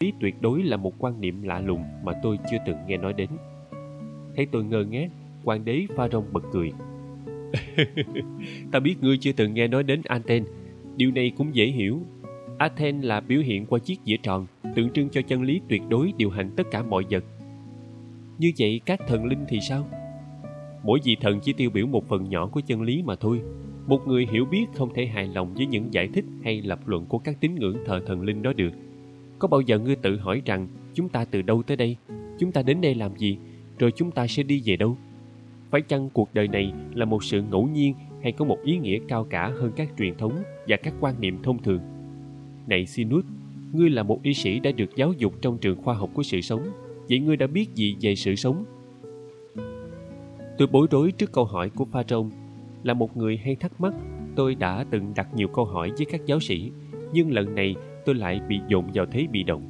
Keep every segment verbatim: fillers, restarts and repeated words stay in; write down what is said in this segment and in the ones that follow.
lý tuyệt đối là một quan niệm lạ lùng mà tôi chưa từng nghe nói đến. Thấy tôi ngơ ngác, hoàng đế Pharaoh bật cười. Ta biết ngươi chưa từng nghe nói đến Athens. Điều này cũng dễ hiểu. Athens là biểu hiện qua chiếc dĩa tròn, tượng trưng cho chân lý tuyệt đối điều hành tất cả mọi vật. Như vậy các thần linh thì sao? Mỗi vị thần chỉ tiêu biểu một phần nhỏ của chân lý mà thôi. Một người hiểu biết không thể hài lòng với những giải thích hay lập luận của các tín ngưỡng thờ thần linh đó được. Có bao giờ ngươi tự hỏi rằng chúng ta từ đâu tới đây? Chúng ta đến đây làm gì? Rồi chúng ta sẽ đi về đâu? Phải chăng cuộc đời này là một sự ngẫu nhiên hay có một ý nghĩa cao cả hơn các truyền thống và các quan niệm thông thường? Này Sinus, ngươi là một y sĩ đã được giáo dục trong trường khoa học của sự sống. Vậy ngươi đã biết gì về sự sống? Tôi bối rối trước câu hỏi của Pharaoh. Là một người hay thắc mắc, tôi đã từng đặt nhiều câu hỏi với các giáo sĩ, nhưng lần này tôi lại bị dồn vào thế bị động.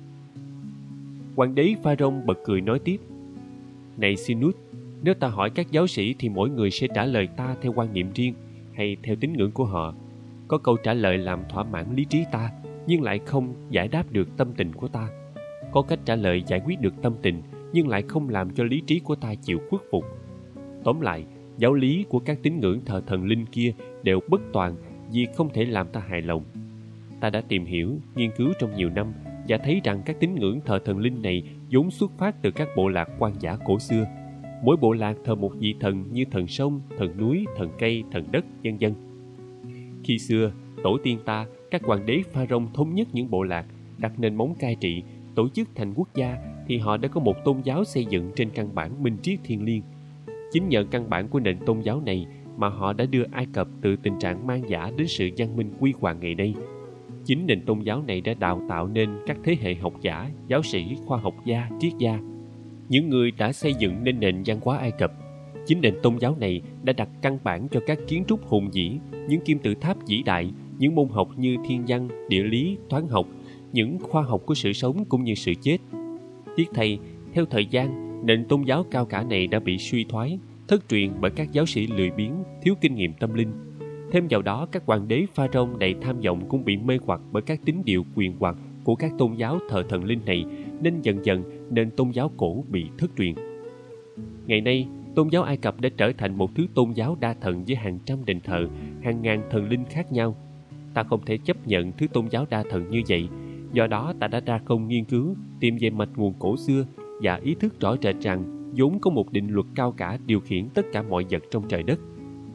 Hoàng đế Pharaoh bật cười nói tiếp. Này Sinus, nếu ta hỏi các giáo sĩ thì mỗi người sẽ trả lời ta theo quan niệm riêng hay theo tín ngưỡng của họ. Có câu trả lời làm thỏa mãn lý trí ta, nhưng lại không giải đáp được tâm tình của ta. Có cách trả lời giải quyết được tâm tình, nhưng lại không làm cho lý trí của ta chịu khuất phục. Tóm lại, giáo lý của các tín ngưỡng thờ thần linh kia đều bất toàn vì không thể làm ta hài lòng. Ta đã tìm hiểu, nghiên cứu trong nhiều năm và thấy rằng các tín ngưỡng thờ thần linh này vốn xuất phát từ các bộ lạc hoang dã cổ xưa. Mỗi bộ lạc thờ một vị thần như thần sông, thần núi, thần cây, thần đất, vân vân. Khi xưa, tổ tiên ta, các hoàng đế Pharaoh thống nhất những bộ lạc, đặt nền móng cai trị, tổ chức thành quốc gia, thì họ đã có một tôn giáo xây dựng trên căn bản minh triết thiêng liêng. Chính nhờ căn bản của nền tôn giáo này mà họ đã đưa Ai Cập từ tình trạng man dã đến sự văn minh huy hoàng ngày nay. Chính nền tôn giáo này đã đào tạo nên các thế hệ học giả, giáo sĩ, khoa học gia, triết gia, những người đã xây dựng nên nền văn hóa Ai Cập. Chính nền tôn giáo này đã đặt căn bản cho các kiến trúc hùng vĩ, những kim tự tháp vĩ đại, những môn học như thiên văn, địa lý, toán học, những khoa học của sự sống cũng như sự chết. Tiếc thay, theo thời gian, nền tôn giáo cao cả này đã bị suy thoái, thất truyền bởi các giáo sĩ lười biếng, thiếu kinh nghiệm tâm linh. Thêm vào đó, các hoàng đế Pharaoh đầy tham vọng cũng bị mê hoặc bởi các tín điều quyền hoặc của các tôn giáo thờ thần linh này, nên dần dần nền tôn giáo cổ bị thất truyền. Ngày nay, tôn giáo Ai Cập đã trở thành một thứ tôn giáo đa thần với hàng trăm đền thờ, hàng ngàn thần linh khác nhau. Ta không thể chấp nhận thứ tôn giáo đa thần như vậy, do đó ta đã ra công nghiên cứu, tìm về mạch nguồn cổ xưa và ý thức rõ rệt rằng vốn có một định luật cao cả điều khiển tất cả mọi vật trong trời đất.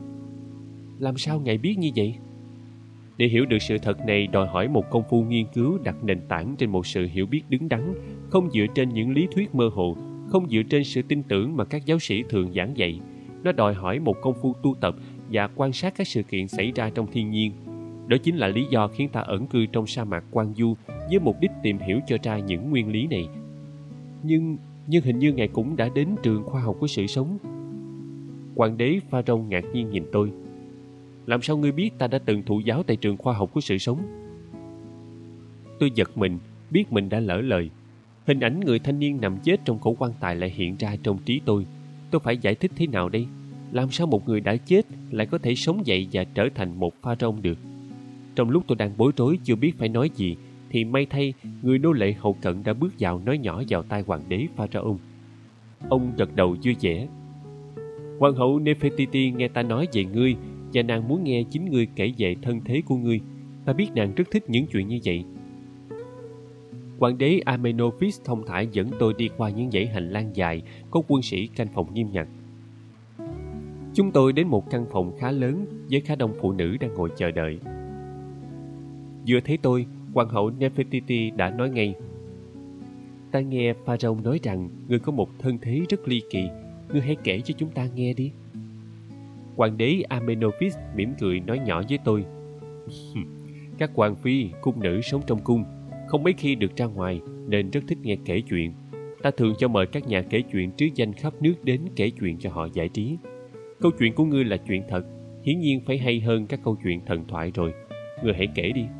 Làm sao ngài biết như vậy? Để hiểu được sự thật này đòi hỏi một công phu nghiên cứu đặt nền tảng trên một sự hiểu biết đứng đắn, không dựa trên những lý thuyết mơ hồ, không dựa trên sự tin tưởng mà các giáo sĩ thường giảng dạy. Nó đòi hỏi một công phu tu tập và quan sát các sự kiện xảy ra trong thiên nhiên. Đó chính là lý do khiến ta ẩn cư trong sa mạc Quan Du với mục đích tìm hiểu cho ra những nguyên lý này. Nhưng, nhưng hình như ngài cũng đã đến trường khoa học của sự sống. Hoàng đế Pharaoh ngạc nhiên nhìn tôi. Làm sao ngươi biết ta đã từng thụ giáo tại trường khoa học của sự sống? Tôi giật mình, biết mình đã lỡ lời. Hình ảnh người thanh niên nằm chết trong khổ quan tài lại hiện ra trong trí tôi. Tôi phải giải thích thế nào đây? Làm sao một người đã chết lại có thể sống dậy và trở thành một Pharaoh được? Trong lúc tôi đang bối rối chưa biết phải nói gì, thì may thay người nô lệ hậu cận đã bước vào nói nhỏ vào tai hoàng đế Pharaoh. Ông gật đầu vui vẻ. Hoàng hậu Nefertiti nghe ta nói về ngươi, và nàng muốn nghe chính ngươi kể về thân thế của ngươi. Ta biết nàng rất thích những chuyện như vậy. Hoàng đế Amenophis thông thả dẫn tôi đi qua những dãy hành lang dài, có quân sĩ canh phòng nghiêm ngặt. Chúng tôi đến một căn phòng khá lớn với khá đông phụ nữ đang ngồi chờ đợi. Vừa thấy tôi, hoàng hậu Nefertiti đã nói ngay: Ta nghe Pharaoh nói rằng ngươi có một thân thế rất ly kỳ, ngươi hãy kể cho chúng ta nghe đi. Hoàng đế Amenophis mỉm cười nói nhỏ với tôi: Các hoàng phi, cung nữ sống trong cung không mấy khi được ra ngoài nên rất thích nghe kể chuyện. Ta thường cho mời các nhà kể chuyện trứ danh khắp nước đến kể chuyện cho họ giải trí. Câu chuyện của ngươi là chuyện thật, hiển nhiên phải hay hơn các câu chuyện thần thoại rồi. Ngươi hãy kể đi.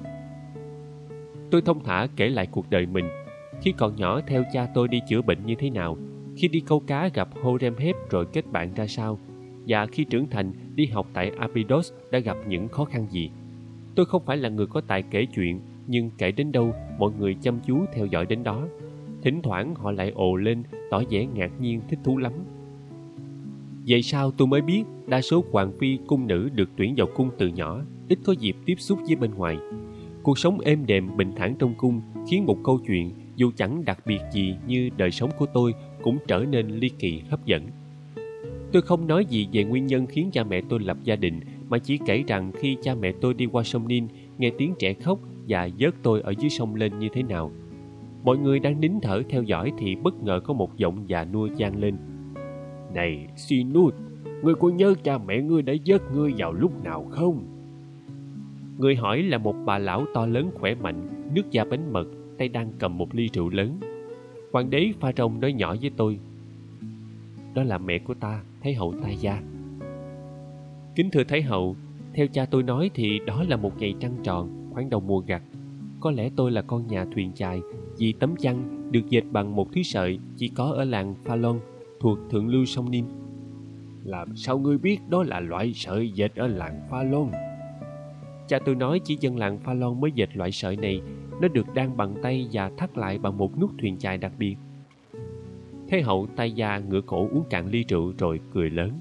Tôi thông thả kể lại cuộc đời mình. Khi còn nhỏ theo cha tôi đi chữa bệnh như thế nào, khi đi câu cá gặp Horemheb rồi kết bạn ra sao, và khi trưởng thành đi học tại Abydos đã gặp những khó khăn gì. Tôi không phải là người có tài kể chuyện, nhưng kể đến đâu mọi người chăm chú theo dõi đến đó. Thỉnh thoảng họ lại ồ lên, tỏ vẻ ngạc nhiên thích thú lắm. Vậy sao tôi mới biết đa số hoàng phi cung nữ được tuyển vào cung từ nhỏ, ít có dịp tiếp xúc với bên ngoài. Cuộc sống êm đềm bình thản trong cung khiến một câu chuyện dù chẳng đặc biệt gì như đời sống của tôi cũng trở nên ly kỳ hấp dẫn. Tôi không nói gì về nguyên nhân khiến cha mẹ tôi lập gia đình, mà chỉ kể rằng khi cha mẹ tôi đi qua sông Nin, nghe tiếng trẻ khóc và vớt tôi ở dưới sông lên như thế nào. Mọi người đang nín thở theo dõi thì bất ngờ có một giọng già nua vang lên. Này Sinut, ngươi có nhớ cha mẹ ngươi đã vớt ngươi vào lúc nào không? Người hỏi là một bà lão to lớn khỏe mạnh, nước da bánh mật, tay đang cầm một ly rượu lớn. Hoàng đế Pharaoh nói nhỏ với tôi. Đó là mẹ của ta, Thái hậu Tai Gia. Kính thưa Thái hậu, theo cha tôi nói thì đó là một ngày trăng tròn, khoảng đầu mùa gặt. Có lẽ tôi là con nhà thuyền chài, vì tấm chăn được dệt bằng một thứ sợi chỉ có ở làng Phalon, thuộc thượng lưu sông Nin. Làm sao ngươi biết đó là loại sợi dệt ở làng Phalon? Cha tôi nói chỉ dân làng Phalon mới dệt loại sợi này. Nó được đan bằng tay và thắt lại bằng một nút thuyền chài đặc biệt. Thái hậu Tai Gia ngửa cổ uống cạn ly rượu rồi cười lớn.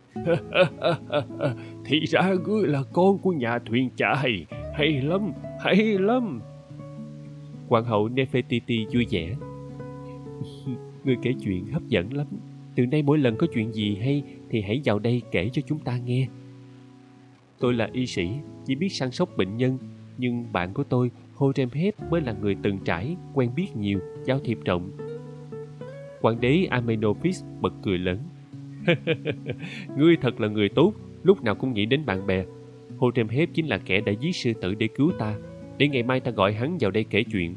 Thì ra ngươi là con của nhà thuyền chài. Hay lắm, hay lắm. Hoàng hậu Nefertiti vui vẻ. Ngươi kể chuyện hấp dẫn lắm. Từ nay mỗi lần có chuyện gì hay thì hãy vào đây kể cho chúng ta nghe. Tôi là y sĩ, chỉ biết săn sóc bệnh nhân, nhưng bạn của tôi, Horemheb, mới là người từng trải, quen biết nhiều, giao thiệp rộng. Hoàng đế Amenophis bật cười lớn. Ngươi thật là người tốt, lúc nào cũng nghĩ đến bạn bè. Horemheb chính là kẻ đã giết sư tử để cứu ta, để ngày mai ta gọi hắn vào đây kể chuyện.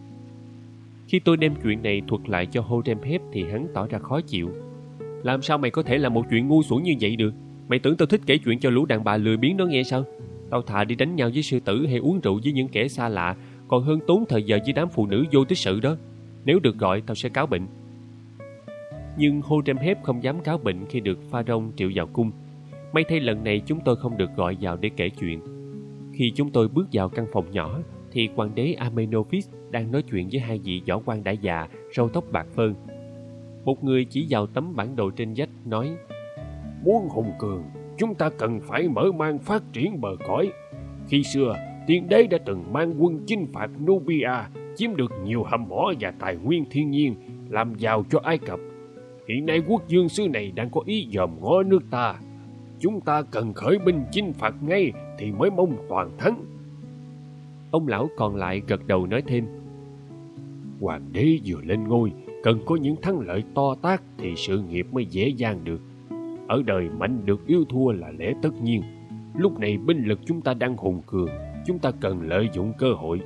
Khi tôi đem chuyện này thuật lại cho Horemheb thì hắn tỏ ra khó chịu. Làm sao mày có thể làm một chuyện ngu xuẩn như vậy được? Mày tưởng tao thích kể chuyện cho lũ đàn bà lười biếng đó nghe sao? Tao thà đi đánh nhau với sư tử hay uống rượu với những kẻ xa lạ, còn hơn tốn thời giờ với đám phụ nữ vô tích sự đó. Nếu được gọi, tao sẽ cáo bệnh. Nhưng Horemheb không dám cáo bệnh khi được Pharaoh triệu vào cung. May thay lần này chúng tôi không được gọi vào để kể chuyện. Khi chúng tôi bước vào căn phòng nhỏ, thì hoàng đế Amenophis đang nói chuyện với hai vị võ quan đã già, râu tóc bạc phơ. Một người chỉ vào tấm bản đồ trên vách nói: Muốn hùng cường, chúng ta cần phải mở mang phát triển bờ cõi. Khi xưa, tiên đế đã từng mang quân chinh phạt Nubia, chiếm được nhiều hầm mỏ và tài nguyên thiên nhiên, làm giàu cho Ai Cập. Hiện nay quốc vương xứ này đang có ý dòm ngó nước ta. Chúng ta cần khởi binh chinh phạt ngay thì mới mong toàn thắng. Ông lão còn lại gật đầu nói thêm: Hoàng đế vừa lên ngôi, cần có những thắng lợi to tát thì sự nghiệp mới dễ dàng được. Ở đời mạnh được yếu thua là lẽ tất nhiên. Lúc này binh lực chúng ta đang hùng cường, chúng ta cần lợi dụng cơ hội.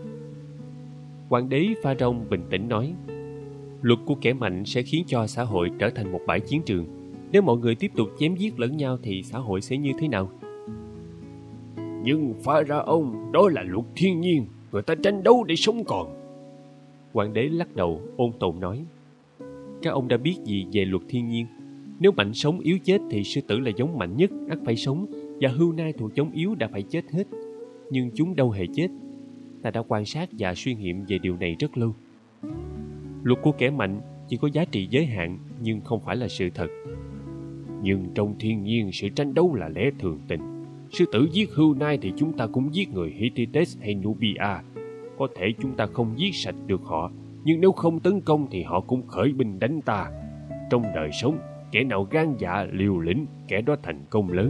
Hoàng đế Pharaoh bình tĩnh nói: Luật của kẻ mạnh sẽ khiến cho xã hội trở thành một bãi chiến trường. Nếu mọi người tiếp tục chém giết lẫn nhau thì xã hội sẽ như thế nào? Nhưng Pharaoh, đó là luật thiên nhiên, người ta tranh đấu để sống còn. Hoàng đế lắc đầu ôn tồn nói: Các ông đã biết gì về luật thiên nhiên? Nếu mạnh sống yếu chết thì sư tử là giống mạnh nhất, ắt phải sống, và hươu nai thuộc giống yếu đã phải chết hết. Nhưng chúng đâu hề chết. Ta đã quan sát và suy nghiệm về điều này rất lâu. Luật của kẻ mạnh chỉ có giá trị giới hạn, nhưng không phải là sự thật. Nhưng trong thiên nhiên, sự tranh đấu là lẽ thường tình. Sư tử giết hươu nai thì chúng ta cũng giết người Hittites hay Nubia. Có thể chúng ta không giết sạch được họ, nhưng nếu không tấn công thì họ cũng khởi binh đánh ta. Trong đời sống, kẻ nào gan dạ liều lĩnh, kẻ đó thành công lớn.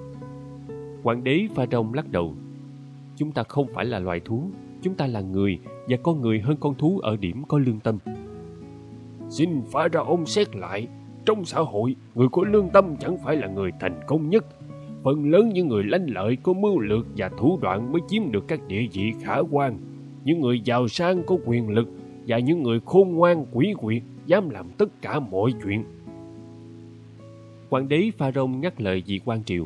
Hoàng đế Pharaoh lắc đầu: Chúng ta không phải là loài thú, chúng ta là người, và con người hơn con thú ở điểm có lương tâm. Xin Pharaoh xét lại, trong xã hội, người có lương tâm chẳng phải là người thành công nhất. Phần lớn những người lanh lợi, có mưu lược và thủ đoạn mới chiếm được các địa vị khả quan. Những người giàu sang có quyền lực và những người khôn ngoan quỷ quyệt dám làm tất cả mọi chuyện. Hoàng đế Pharaoh ngắt lời vị quan triều: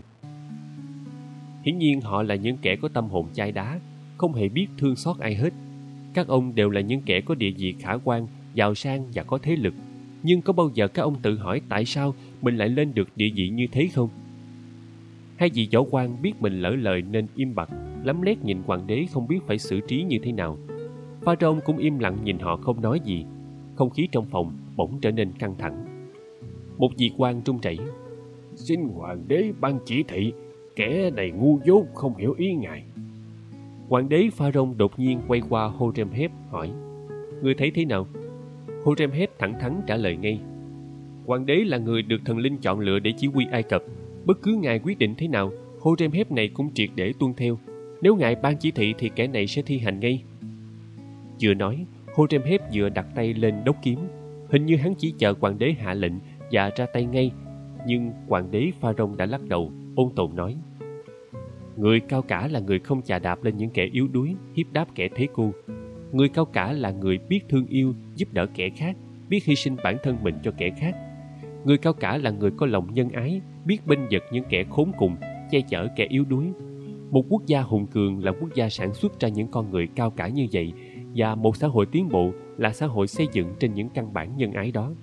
Hiển nhiên họ là những kẻ có tâm hồn chai đá, không hề biết thương xót ai hết. Các ông đều là những kẻ có địa vị khả quan, giàu sang và có thế lực. Nhưng có bao giờ các ông tự hỏi tại sao mình lại lên được địa vị như thế không? Hai vị võ quan biết mình lỡ lời nên im bặt. lấm lét nhìn hoàng đế không biết phải xử trí như thế nào. Pharaoh cũng im lặng nhìn họ không nói gì. Không khí trong phòng bỗng trở nên căng thẳng. Một vị quan run rẩy: "Xin hoàng đế ban chỉ thị, kẻ này ngu dốt không hiểu ý ngài." Hoàng đế Pharaoh đột nhiên quay qua Horemheb hỏi: "Ngươi thấy thế nào?" Horemheb thẳng thắn trả lời ngay: "Hoàng đế là người được thần linh chọn lựa để chỉ huy Ai Cập. Bất cứ ngài quyết định thế nào, Horemheb này cũng triệt để tuân theo. Nếu ngài ban chỉ thị thì kẻ này sẽ thi hành ngay." Vừa nói, Horemheb vừa đặt tay lên đốc kiếm. Hình như hắn chỉ chờ hoàng đế hạ lệnh và ra tay ngay. Nhưng hoàng đế Pharaoh đã lắc đầu, ôn tồn nói: "Người cao cả là người không chà đạp lên những kẻ yếu đuối, hiếp đáp kẻ thế cô. Người cao cả là người biết thương yêu, giúp đỡ kẻ khác, biết hy sinh bản thân mình cho kẻ khác. Người cao cả là người có lòng nhân ái, biết bênh vực những kẻ khốn cùng, che chở kẻ yếu đuối. Một quốc gia hùng cường là quốc gia sản xuất ra những con người cao cả như vậy, và một xã hội tiến bộ là xã hội xây dựng trên những căn bản nhân ái đó."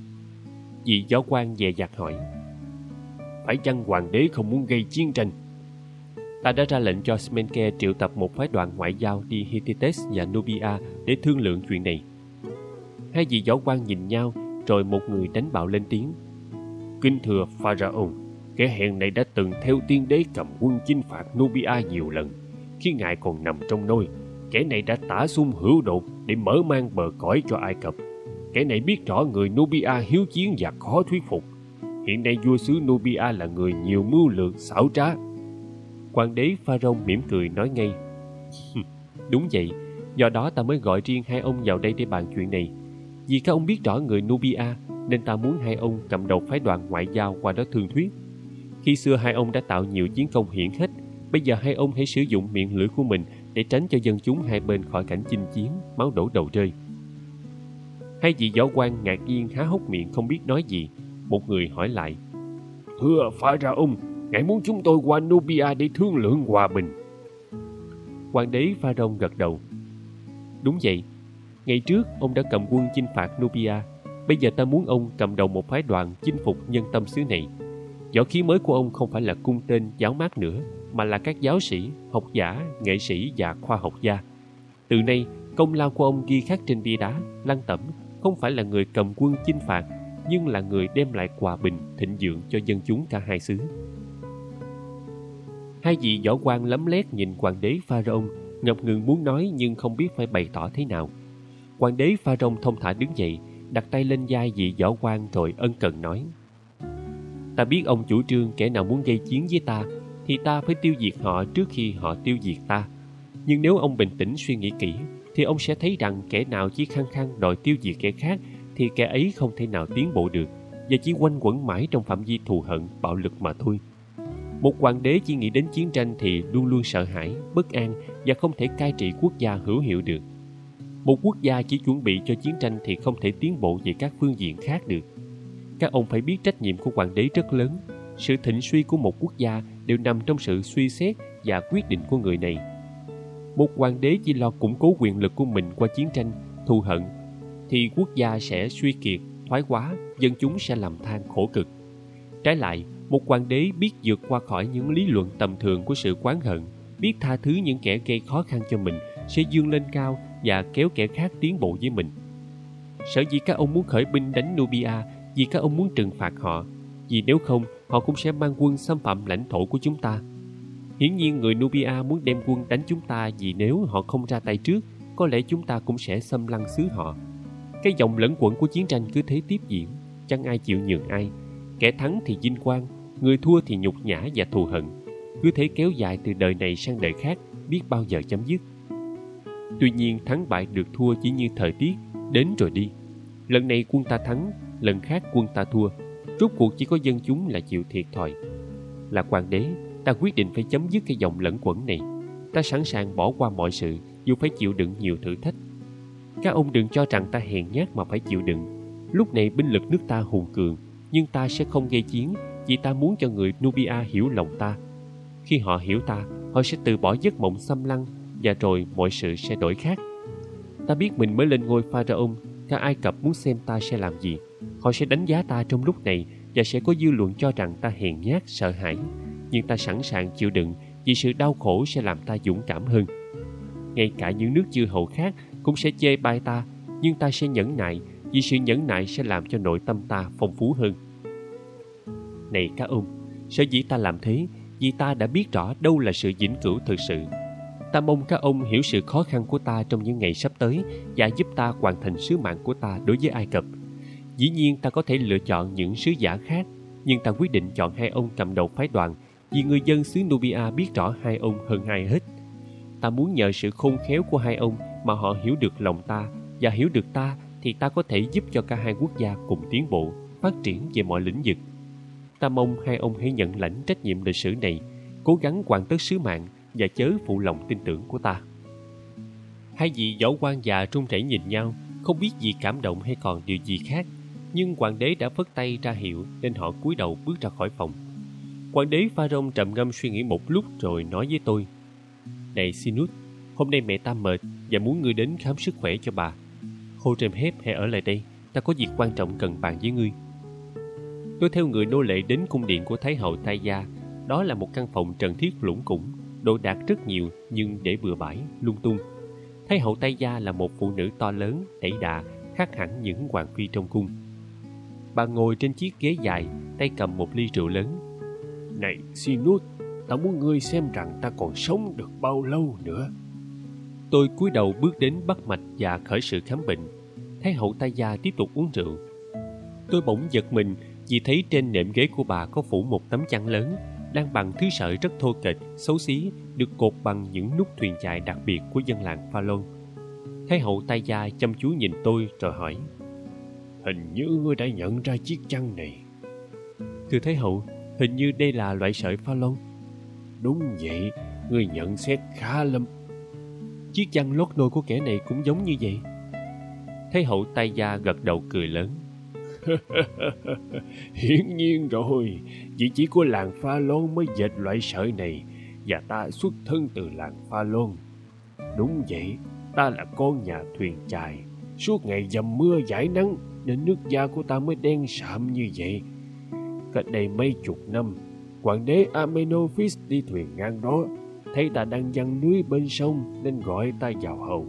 Vị giáo quan dè dặt hỏi: "Phải chăng hoàng đế không muốn gây chiến tranh?" "Ta đã ra lệnh cho Smenke triệu tập một phái đoàn ngoại giao đi Hittites và Nubia để thương lượng chuyện này." Hai vị giáo quan nhìn nhau, rồi một người đánh bạo lên tiếng: "Kính thưa Pharaoh, kẻ hèn này đã từng theo tiên đế cầm quân chinh phạt Nubia nhiều lần. Khi ngài còn nằm trong nôi, kẻ này đã tả xung hữu đột để mở mang bờ cõi cho Ai Cập. Kẻ này biết rõ người Nubia hiếu chiến và khó thuyết phục. Hiện nay vua xứ Nubia là người nhiều mưu lược xảo trá." Hoàng đế Pharaoh mỉm cười nói ngay: "Đúng vậy, do đó ta mới gọi riêng hai ông vào đây để bàn chuyện này. Vì các ông biết rõ người Nubia, nên ta muốn hai ông cầm đầu phái đoàn ngoại giao qua đó thương thuyết. Khi xưa hai ông đã tạo nhiều chiến công hiển hách, bây giờ hai ông hãy sử dụng miệng lưỡi của mình để tránh cho dân chúng hai bên khỏi cảnh chinh chiến, máu đổ đầu rơi." Hai vị võ quan ngạc nhiên há hốc miệng không biết nói gì. Một người hỏi lại: "Thưa Pharaoh, ngài muốn chúng tôi qua Nubia để thương lượng hòa bình?" Hoàng đế Pharaoh gật đầu: "Đúng vậy. Ngày trước ông đã cầm quân chinh phạt Nubia. Bây giờ ta muốn ông cầm đầu một phái đoàn chinh phục nhân tâm xứ này. Võ khí mới của ông không phải là cung tên giáo mát nữa, mà là các giáo sĩ, học giả, nghệ sĩ và khoa học gia. Từ nay, công lao của ông ghi khắc trên bia đá, lăng tẩm, không phải là người cầm quân chinh phạt, nhưng là người đem lại hòa bình, thịnh vượng cho dân chúng cả hai xứ." Hai vị võ quan lấm lét nhìn hoàng đế Pharaoh, ngập ngừng muốn nói nhưng không biết phải bày tỏ thế nào. Hoàng đế Pharaoh thông thả đứng dậy, đặt tay lên vai vị võ quan rồi ân cần nói: "Ta biết ông chủ trương kẻ nào muốn gây chiến với ta thì ta phải tiêu diệt họ trước khi họ tiêu diệt ta. Nhưng nếu ông bình tĩnh suy nghĩ kỹ thì ông sẽ thấy rằng kẻ nào chỉ khăng khăng đòi tiêu diệt kẻ khác thì kẻ ấy không thể nào tiến bộ được và chỉ quanh quẩn mãi trong phạm vi thù hận, bạo lực mà thôi. Một hoàng đế chỉ nghĩ đến chiến tranh thì luôn luôn sợ hãi, bất an và không thể cai trị quốc gia hữu hiệu được. Một quốc gia chỉ chuẩn bị cho chiến tranh thì không thể tiến bộ về các phương diện khác được. Các ông phải biết trách nhiệm của hoàng đế rất lớn. Sự thịnh suy của một quốc gia đều nằm trong sự suy xét và quyết định của người này. Một hoàng đế chỉ lo củng cố quyền lực của mình qua chiến tranh, thù hận, thì quốc gia sẽ suy kiệt, thoái hóa, dân chúng sẽ lầm than khổ cực. Trái lại, một hoàng đế biết vượt qua khỏi những lý luận tầm thường của sự oán hận, biết tha thứ những kẻ gây khó khăn cho mình, sẽ vươn lên cao và kéo kẻ khác tiến bộ với mình. Sở dĩ các ông muốn khởi binh đánh Nubia vì các ông muốn trừng phạt họ, vì nếu không họ cũng sẽ mang quân xâm phạm lãnh thổ của chúng ta. Hiển nhiên người Nubia muốn đem quân đánh chúng ta vì nếu họ không ra tay trước, có lẽ chúng ta cũng sẽ xâm lăng xứ họ. Cái dòng lẫn quẩn của chiến tranh cứ thế tiếp diễn, chẳng ai chịu nhường ai. Kẻ thắng thì vinh quang, người thua thì nhục nhã và thù hận. Cứ thế kéo dài từ đời này sang đời khác, biết bao giờ chấm dứt. Tuy nhiên thắng bại được thua chỉ như thời tiết, đến rồi đi. Lần này quân ta thắng, lần khác quân ta thua. Rốt cuộc chỉ có dân chúng là chịu thiệt thòi. Là hoàng đế, ta quyết định phải chấm dứt cái dòng lẫn quẩn này. Ta sẵn sàng bỏ qua mọi sự, dù phải chịu đựng nhiều thử thách. Các ông đừng cho rằng ta hèn nhát mà phải chịu đựng. Lúc này binh lực nước ta hùng cường, nhưng ta sẽ không gây chiến vì ta muốn cho người Nubia hiểu lòng ta. Khi họ hiểu ta, họ sẽ từ bỏ giấc mộng xâm lăng và rồi mọi sự sẽ đổi khác. Ta biết mình mới lên ngôi Pharaoh, cả Ai Cập muốn xem ta sẽ làm gì. Họ sẽ đánh giá ta trong lúc này và sẽ có dư luận cho rằng ta hèn nhát, sợ hãi. Nhưng ta sẵn sàng chịu đựng vì sự đau khổ sẽ làm ta dũng cảm hơn. Ngay cả những nước chư hầu khác cũng sẽ chê bai ta, nhưng ta sẽ nhẫn nại, vì sự nhẫn nại sẽ làm cho nội tâm ta phong phú hơn. Này các ông, sở dĩ ta làm thế, vì ta đã biết rõ đâu là sự vĩnh cửu thực sự. Ta mong các ông hiểu sự khó khăn của ta trong những ngày sắp tới và giúp ta hoàn thành sứ mạng của ta đối với Ai Cập. Dĩ nhiên ta có thể lựa chọn những sứ giả khác, nhưng ta quyết định chọn hai ông cầm đầu phái đoàn vì người dân xứ Nubia biết rõ hai ông hơn ai hết. Ta muốn nhờ sự khôn khéo của hai ông mà họ hiểu được lòng ta, và hiểu được ta thì ta có thể giúp cho cả hai quốc gia cùng tiến bộ, phát triển về mọi lĩnh vực. Ta mong hai ông hãy nhận lãnh trách nhiệm lịch sử này, cố gắng hoàn tất sứ mạng và chớ phụ lòng tin tưởng của ta. Hai vị võ quan già run rẩy nhìn nhau, không biết gì cảm động hay còn điều gì khác, nhưng hoàng đế đã phất tay ra hiệu nên họ cúi đầu bước ra khỏi phòng. Hoàng đế Pharaoh trầm ngâm suy nghĩ một lúc rồi nói với tôi: Này Sinus, hôm nay mẹ ta mệt và muốn ngươi đến khám sức khỏe cho bà. Horemheb hãy ở lại đây, ta có việc quan trọng cần bàn với ngươi. Tôi theo người nô lệ đến cung điện của Thái hậu Taya. Đó là một căn phòng trần thiết lủng củng, đồ đạc rất nhiều nhưng để bừa bãi, lung tung. Thái hậu Taya là một phụ nữ to lớn, đẩy đà, khác hẳn những hoàng phi trong cung. Bà ngồi trên chiếc ghế dài, tay cầm một ly rượu lớn. Này Sinus, ta muốn ngươi xem rằng ta còn sống được bao lâu nữa. Tôi cúi đầu bước đến bắt mạch và khởi sự khám bệnh. Thái hậu Taya tiếp tục uống rượu. Tôi bỗng giật mình vì thấy trên nệm ghế của bà có phủ một tấm chăn lớn, đang bằng thứ sợi rất thô kệch, xấu xí, được cột bằng những nút thuyền chài đặc biệt của dân làng Phalon. Thái hậu Taya chăm chú nhìn tôi rồi hỏi: Hình như ngươi đã nhận ra chiếc chăn này. Thưa Thái hậu, hình như đây là loại sợi Phalon. Đúng vậy, ngươi nhận xét khá lắm. Chiếc chăn lót nôi của kẻ này cũng giống như vậy. Thái hậu Taya gật đầu cười lớn. Hiển nhiên rồi, vì chỉ có làng Phalon mới dệt loại sợi này, và ta xuất thân từ làng Phalon. Đúng vậy, ta là con nhà thuyền chài, suốt ngày dầm mưa dãi nắng nên nước da của ta mới đen sạm như vậy. Cách đây mấy chục năm, hoàng đế Amenophis đi thuyền ngang đó, thấy ta đang giăng lưới bên sông nên gọi ta vào hầu.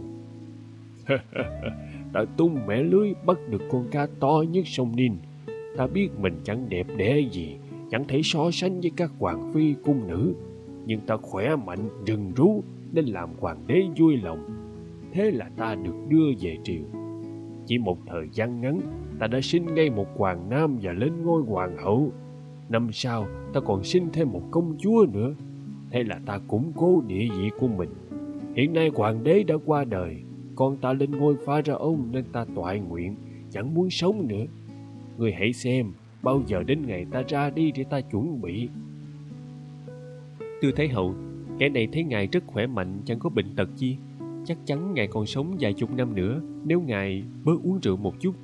Ta tung mẻ lưới bắt được con cá to nhất sông Nin. Ta biết mình chẳng đẹp đẽ gì, chẳng thể so sánh với các hoàng phi cung nữ, nhưng ta khỏe mạnh rừng rú nên làm hoàng đế vui lòng. Thế là ta được đưa về triều. Chỉ một thời gian ngắn, ta đã sinh ngay một hoàng nam và lên ngôi hoàng hậu. Năm sau, ta còn sinh thêm một công chúa nữa. Thế là ta củng cố địa vị của mình. Hiện nay hoàng đế đã qua đời, con ta lên ngôi Pharaoh nên ta toại nguyện, chẳng muốn sống nữa. Ngươi hãy xem, bao giờ đến ngày ta ra đi để ta chuẩn bị. Thưa Thái hậu, kẻ này thấy ngài rất khỏe mạnh, chẳng có bệnh tật chi. Chắc chắn ngài còn sống vài chục năm nữa nếu ngài bớt uống rượu một chút.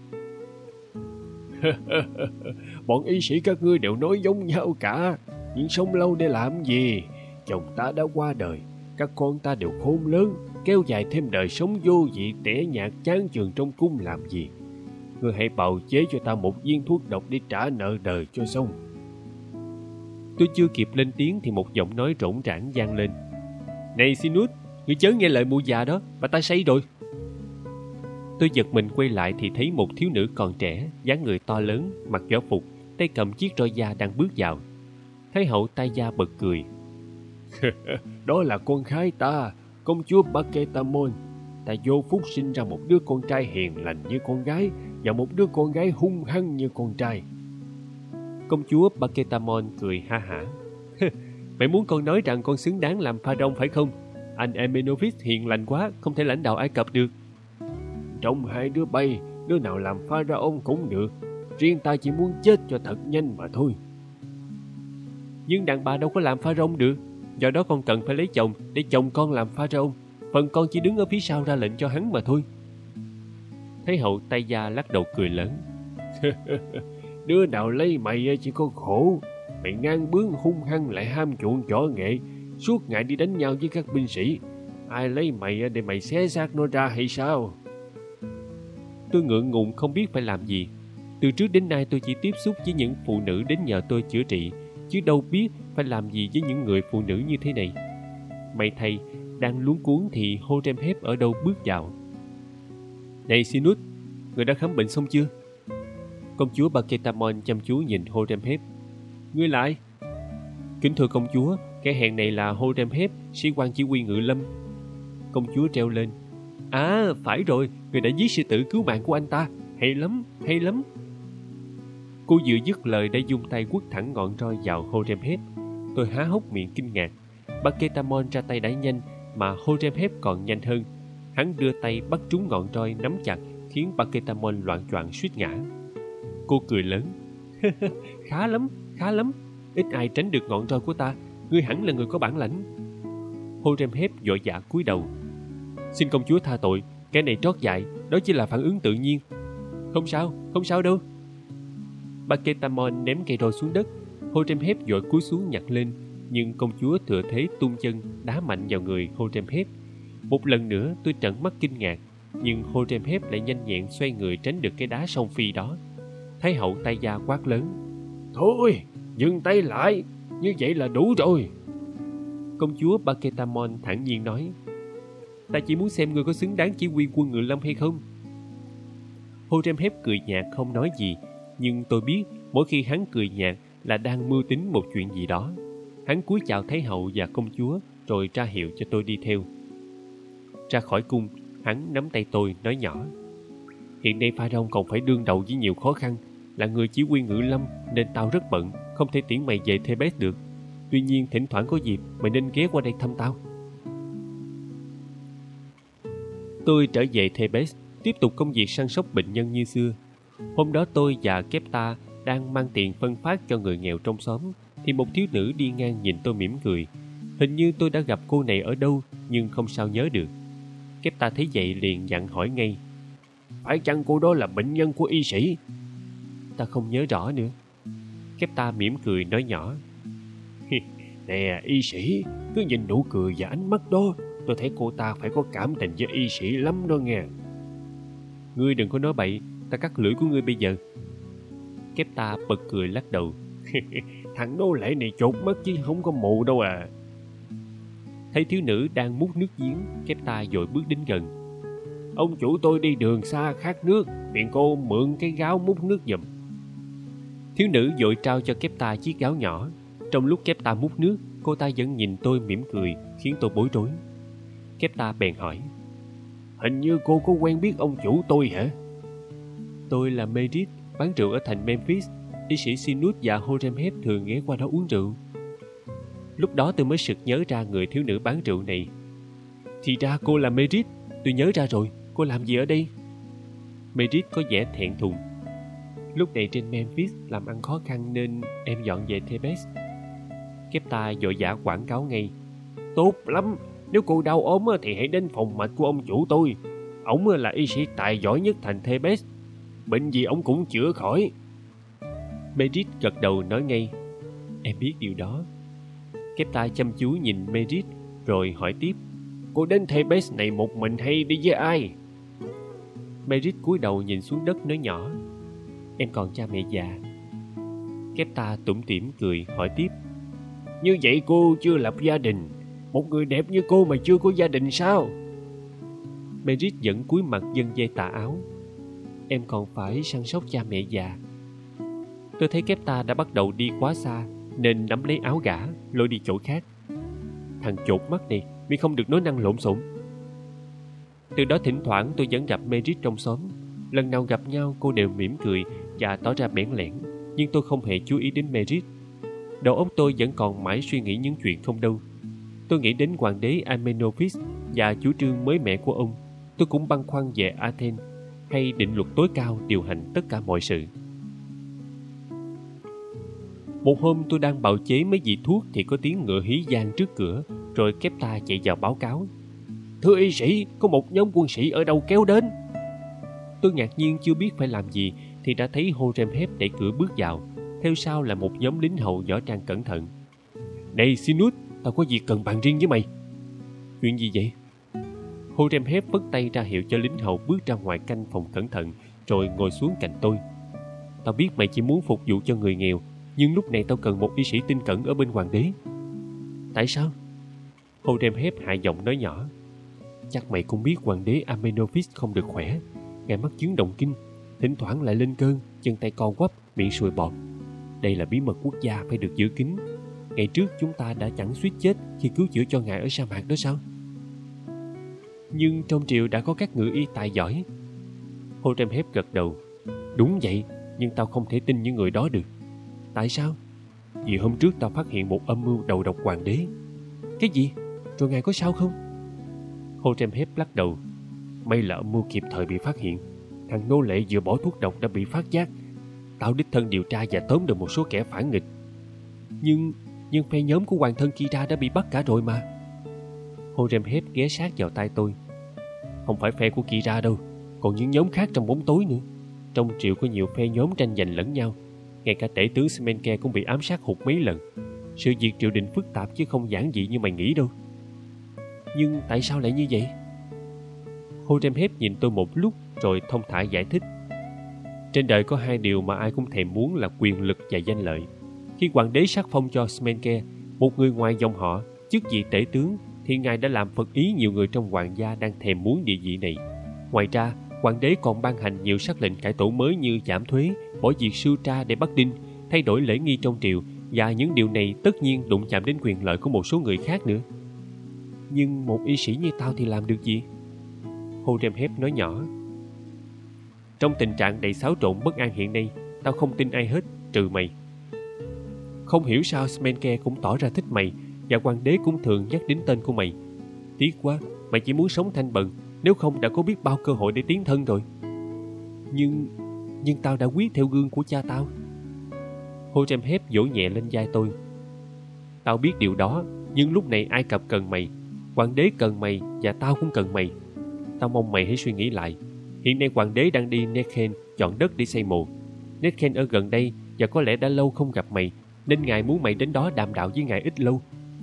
Bọn y sĩ các ngươi đều nói giống nhau cả. Nhưng sống lâu để làm gì? Chồng ta đã qua đời, các con ta đều khôn lớn, kéo dài thêm đời sống vô vị tẻ nhạt chán chường trong cung làm gì? Ngươi hãy bào chế cho ta một viên thuốc độc để trả nợ đời cho xong. Tôi chưa kịp lên tiếng thì một giọng nói rỗng rãng vang lên. Này Sinus, ngươi chớ nghe lời mụ già đó, bà ta say rồi. Tôi giật mình quay lại thì thấy một thiếu nữ còn trẻ, dáng người to lớn, mặc võ phục, tay cầm chiếc roi da đang bước vào. Thái hậu Taya bật cười. Đó là con gái ta, công chúa Paketamon. Ta vô phúc sinh ra một đứa con trai hiền lành như con gái và một đứa con gái hung hăng như con trai. Công chúa Paketamon cười ha hả. Mày muốn con nói rằng con xứng đáng làm pharaoh phải không? Anh Amenophis hiền lành quá, không thể lãnh đạo Ai Cập được. Trong hai đứa bay, đứa nào làm pharaoh cũng được. Riêng ta chỉ muốn chết cho thật nhanh mà thôi. Nhưng đàn bà đâu có làm pharaoh được. Do đó con cần phải lấy chồng để chồng con làm pharaoh. Phần con chỉ đứng ở phía sau ra lệnh cho hắn mà thôi. Thái hậu Taya lắc đầu cười lớn. Đứa nào lấy mày chỉ có khổ. Mày ngang bướng hung hăng lại ham chuộng võ nghệ, suốt ngày đi đánh nhau với các binh sĩ. Ai lấy mày để mày xé xác nó ra hay sao? Tôi ngượng ngùng không biết phải làm gì. Từ trước đến nay tôi chỉ tiếp xúc với những phụ nữ đến nhờ tôi chữa trị, chứ đâu biết phải làm gì với những người phụ nữ như thế này. May thay, đang luống cuống thì Horemheb ở đâu bước vào. Này Sinus, người đã khám bệnh xong chưa? Công chúa Paketamon chăm chú nhìn Horemheb. Ngươi lại. Kính thưa công chúa, kẻ hèn này là Horemheb, sĩ quan chỉ huy ngự lâm. Công chúa treo lên. À, phải rồi, người đã giết sư tử cứu mạng của anh ta. Hay lắm, hay lắm. Cô vừa dứt lời đã dùng tay quất thẳng ngọn roi vào Horemheb. Tôi há hốc miệng kinh ngạc. Paketamon ra tay đã nhanh, mà Horemheb còn nhanh hơn. Hắn đưa tay bắt trúng ngọn roi nắm chặt, khiến Paketamon loạng choạng suýt ngã. Cô cười lớn. Khá lắm, khá lắm. Ít ai tránh được ngọn roi của ta. Ngươi hẳn là người có bản lãnh. Horemheb vội vã cúi đầu. Xin công chúa tha tội, cái này trót dại, đó chỉ là phản ứng tự nhiên. Không sao, không sao đâu. Paketamon ném cây roi xuống đất. Horemheb vội cúi xuống nhặt lên, nhưng công chúa thừa thế tung chân đá mạnh vào người Horemheb. Một lần nữa tôi trợn mắt kinh ngạc, nhưng Horemheb lại nhanh nhẹn xoay người tránh được cái đá song phi đó. Thái hậu tay da quát lớn. Thôi, dừng tay lại, như vậy là đủ rồi. Công chúa Paketamon thản nhiên nói. Ta chỉ muốn xem ngươi có xứng đáng chỉ huy quân ngự lâm hay không. Horemheb cười nhạt không nói gì, nhưng tôi biết mỗi khi hắn cười nhạt là đang mưu tính một chuyện gì đó. Hắn cúi chào Thái hậu và công chúa rồi ra hiệu cho tôi đi theo. Ra khỏi cung, hắn nắm tay tôi nói nhỏ. Hiện nay Pharaoh còn phải đương đầu với nhiều khó khăn. Là người chỉ huy ngự lâm nên tao rất bận, không thể tiễn mày về Thebes được. Tuy nhiên thỉnh thoảng có dịp mày nên ghé qua đây thăm tao. Tôi trở về Thebes, tiếp tục công việc săn sóc bệnh nhân như xưa. Hôm đó tôi và Kepta đang mang tiền phân phát cho người nghèo trong xóm, thì một thiếu nữ đi ngang nhìn tôi mỉm cười. Hình như tôi đã gặp cô này ở đâu, nhưng không sao nhớ được. Kepta thấy vậy liền dặn hỏi ngay. Phải chăng cô đó là bệnh nhân của y sĩ? Ta không nhớ rõ nữa. Kepta mỉm cười nói nhỏ. Nè y sĩ, cứ nhìn nụ cười và ánh mắt đó, tôi thấy cô ta phải có cảm tình với y sĩ lắm đó nghe. Ngươi đừng có nói bậy, ta cắt lưỡi của ngươi bây giờ. Kepta bật cười lắc đầu. Thằng đô lệ này chột mắt chứ không có mù đâu à. Thấy thiếu nữ đang múc nước giếng, Kepta vội bước đến gần. Ông chủ tôi đi đường xa khát nước, tiện cô mượn cái gáo múc nước giùm. Thiếu nữ vội trao cho Kepta chiếc gáo nhỏ. Trong lúc Kepta múc nước, cô ta vẫn nhìn tôi mỉm cười, khiến tôi bối rối. Kepta bèn hỏi. Hình như cô có quen biết ông chủ tôi hả? Tôi là Merit, bán rượu ở thành Memphis. Y sĩ Sinus và Horemheb thường ghé qua đó uống rượu. Lúc đó tôi mới sực nhớ ra người thiếu nữ bán rượu này. Thì ra cô là Merit, tôi nhớ ra rồi. Cô làm gì ở đây? Merit có vẻ thẹn thùng. Lúc này trên Memphis làm ăn khó khăn nên em dọn về Thebes. Kepta vội vã quảng cáo ngay. Tốt lắm, nếu cô đau ốm thì hãy đến phòng mạch của ông chủ tôi. Ông là y sĩ tài giỏi nhất thành Thebes. Bệnh gì ông cũng chữa khỏi. Merit gật đầu nói ngay. Em biết điều đó. Kepta chăm chú nhìn Merit rồi hỏi tiếp. Cô đến Thebes này một mình hay đi với ai? Merit cúi đầu nhìn xuống đất nói nhỏ. Em còn cha mẹ già. Kepta tủm tỉm cười hỏi tiếp. Như vậy cô chưa lập gia đình. Một người đẹp như cô mà chưa có gia đình sao? Merit vẫn cúi mặt dâng dây tà áo. Em còn phải săn sóc cha mẹ già. Tôi thấy Kepta đã bắt đầu đi quá xa nên nắm lấy áo gã lôi đi chỗ khác. Thằng chột mắt này, mi không được nói năng lộn xộn. Từ đó thỉnh thoảng tôi vẫn gặp Merit trong xóm. Lần nào gặp nhau cô đều mỉm cười và tỏ ra bẽn lẽn, nhưng tôi không hề chú ý đến Merit. Đầu óc tôi vẫn còn mãi suy nghĩ những chuyện không đâu. Tôi nghĩ đến hoàng đế Amenophis và chủ trương mới mẻ của ông. Tôi cũng băn khoăn về Athens hay định luật tối cao điều hành tất cả mọi sự. Một hôm tôi đang bào chế mấy vị thuốc thì có tiếng ngựa hí vang trước cửa, rồi Kepta chạy vào báo cáo. Thưa y sĩ, có một nhóm quân sĩ ở đâu kéo đến. Tôi ngạc nhiên chưa biết phải làm gì thì đã thấy Horemheb đẩy cửa bước vào. Theo sau là một nhóm lính hậu võ trang cẩn thận. Này Sinus, tao có việc cần bàn riêng với mày. Chuyện gì vậy? Horemheb vất tay ra hiệu cho lính hậu bước ra ngoài canh phòng cẩn thận, rồi ngồi xuống cạnh tôi. Tao biết mày chỉ muốn phục vụ cho người nghèo, Nhưng lúc này tao cần một y sĩ tin cẩn ở bên hoàng đế. Tại sao? Horemheb hạ giọng nói nhỏ. Chắc mày cũng biết hoàng đế Amenophis không được khỏe. Ngài mắc chứng động kinh, thỉnh thoảng lại lên cơn, chân tay co quắp, miệng sùi bọt. Đây là bí mật quốc gia phải được giữ kín. Ngày trước chúng ta đã chẳng suýt chết khi cứu chữa cho ngài ở sa mạc đó sao? Nhưng trong triều đã có các ngự y tài giỏi. Horemheb gật đầu. Đúng vậy, nhưng tao không thể tin những người đó được. Tại sao? Vì hôm trước tao phát hiện một âm mưu đầu độc hoàng đế. Cái gì? Rồi ngài có sao không? Horemheb lắc đầu. May là âm mưu kịp thời bị phát hiện. Thằng nô lệ vừa bỏ thuốc độc đã bị phát giác. Tao đích thân điều tra và tóm được một số kẻ phản nghịch. Nhưng nhưng phe nhóm của hoàng thân Kira đã bị bắt cả rồi mà. Horemheb ghé sát vào tai tôi. Không phải phe của Kira đâu, còn những nhóm khác trong bóng tối nữa. Trong triều có nhiều phe nhóm tranh giành lẫn nhau. Ngay cả tể tướng Smenke cũng bị ám sát hụt mấy lần. Sự việc triều đình phức tạp chứ không giản dị như mày nghĩ đâu. Nhưng tại sao lại như vậy? Horemheb nhìn tôi một lúc rồi thông thả giải thích. Trên đời có hai điều mà ai cũng thèm muốn là quyền lực và danh lợi. Khi hoàng đế sắc phong cho Smenke, một người ngoài dòng họ, chức vị tể tướng, thì ngài đã làm phật ý nhiều người trong hoàng gia đang thèm muốn địa vị này. Ngoài ra, hoàng đế còn ban hành nhiều sắc lệnh cải tổ mới như giảm thuế, bỏ việc sưu tra để bắt đinh, thay đổi lễ nghi trong triều, và những điều này tất nhiên đụng chạm đến quyền lợi của một số người khác nữa. Nhưng một y sĩ như tao thì làm được gì? Horemheb nói nhỏ. Trong tình trạng đầy xáo trộn bất an hiện nay, tao không tin ai hết, trừ mày. Không hiểu sao Smenke cũng tỏ ra thích mày, và hoàng đế cũng thường nhắc đến tên của mày. Tiếc quá, mày chỉ muốn sống thanh bần, nếu không đã có biết bao cơ hội để tiến thân rồi. Nhưng, nhưng tao đã quyết theo gương của cha tao. Horemheb vỗ nhẹ lên vai tôi. Tao biết điều đó, nhưng lúc này Ai Cập cần mày, hoàng đế cần mày và tao cũng cần mày. Tao mong mày hãy suy nghĩ lại. Hiện nay hoàng đế đang đi Nekhen chọn đất để xây mồ. Nekhen ở gần đây và có lẽ đã lâu không gặp mày, nên ngài muốn mày đến đó đàm đạo với ngài ít lâu.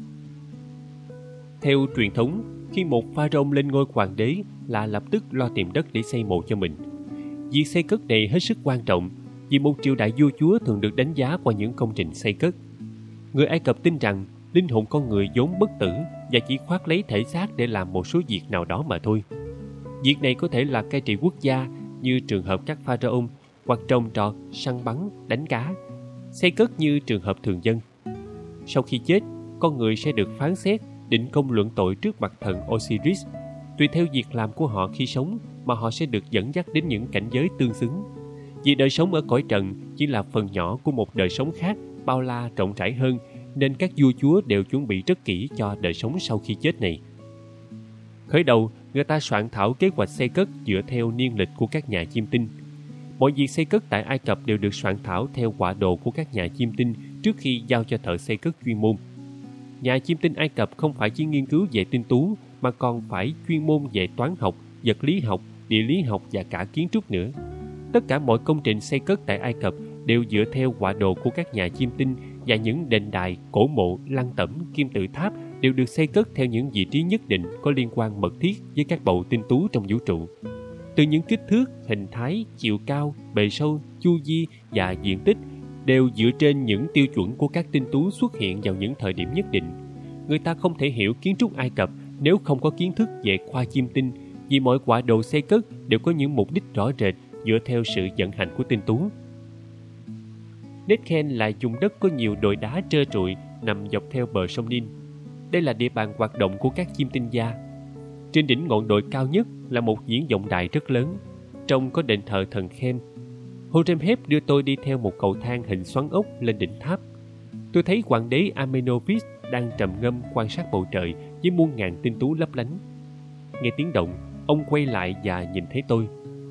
Theo truyền thống, khi một pharaoh lên ngôi hoàng đế là lập tức lo tìm đất để xây mồ cho mình. Việc xây cất này hết sức quan trọng, vì một triều đại vua chúa thường được đánh giá qua những công trình xây cất. Người Ai Cập tin rằng linh hồn con người vốn bất tử và chỉ khoác lấy thể xác để làm một số việc nào đó mà thôi. Việc này có thể là cai trị quốc gia như trường hợp các pharaoh, hoặc trồng trọt, săn bắn, đánh cá, xây cất như trường hợp thường dân. Sau khi chết, con người sẽ được phán xét, định công luận tội trước mặt thần Osiris. Tùy theo việc làm của họ khi sống mà họ sẽ được dẫn dắt đến những cảnh giới tương xứng. Vì đời sống ở cõi trần chỉ là phần nhỏ của một đời sống khác, bao la rộng rãi hơn, nên các vua chúa đều chuẩn bị rất kỹ cho đời sống sau khi chết này. Khởi đầu, người ta soạn thảo kế hoạch xây cất dựa theo niên lịch của các nhà chiêm tinh. Mọi việc xây cất tại Ai Cập đều được soạn thảo theo họa đồ của các nhà chiêm tinh trước khi giao cho thợ xây cất chuyên môn. Nhà chiêm tinh Ai Cập không phải chỉ nghiên cứu về tinh tú, mà còn phải chuyên môn về toán học, vật lý học, địa lý học và cả kiến trúc nữa. Tất cả mọi công trình xây cất tại Ai Cập đều dựa theo họa đồ của các nhà chiêm tinh, và những đền đài, cổ mộ, lăng tẩm, kim tự tháp đều được xây cất theo những vị trí nhất định có liên quan mật thiết với các bầu tinh tú trong vũ trụ. Từ những kích thước, hình thái, chiều cao, bề sâu, chu vi và diện tích đều dựa trên những tiêu chuẩn của các tinh tú xuất hiện vào những thời điểm nhất định. Người ta không thể hiểu kiến trúc Ai Cập nếu không có kiến thức về khoa chiêm tinh, vì mọi họa đồ xây cất đều có những mục đích rõ rệt dựa theo sự vận hành của tinh tú. Nekhen là vùng đất có nhiều đồi đá trơ trụi nằm dọc theo bờ sông Nin. Đây là địa bàn hoạt động của các chiêm tinh gia. Trên đỉnh ngọn đồi cao nhất là một diễn vọng đài rất lớn, trong có đền thờ thần Khem. Horemheb đưa tôi đi theo một cầu thang hình xoắn ốc lên đỉnh tháp. Tôi thấy hoàng đế Amenophis đang trầm ngâm quan sát bầu trời với muôn ngàn tinh tú lấp lánh. Nghe tiếng động, ông quay lại và nhìn thấy tôi.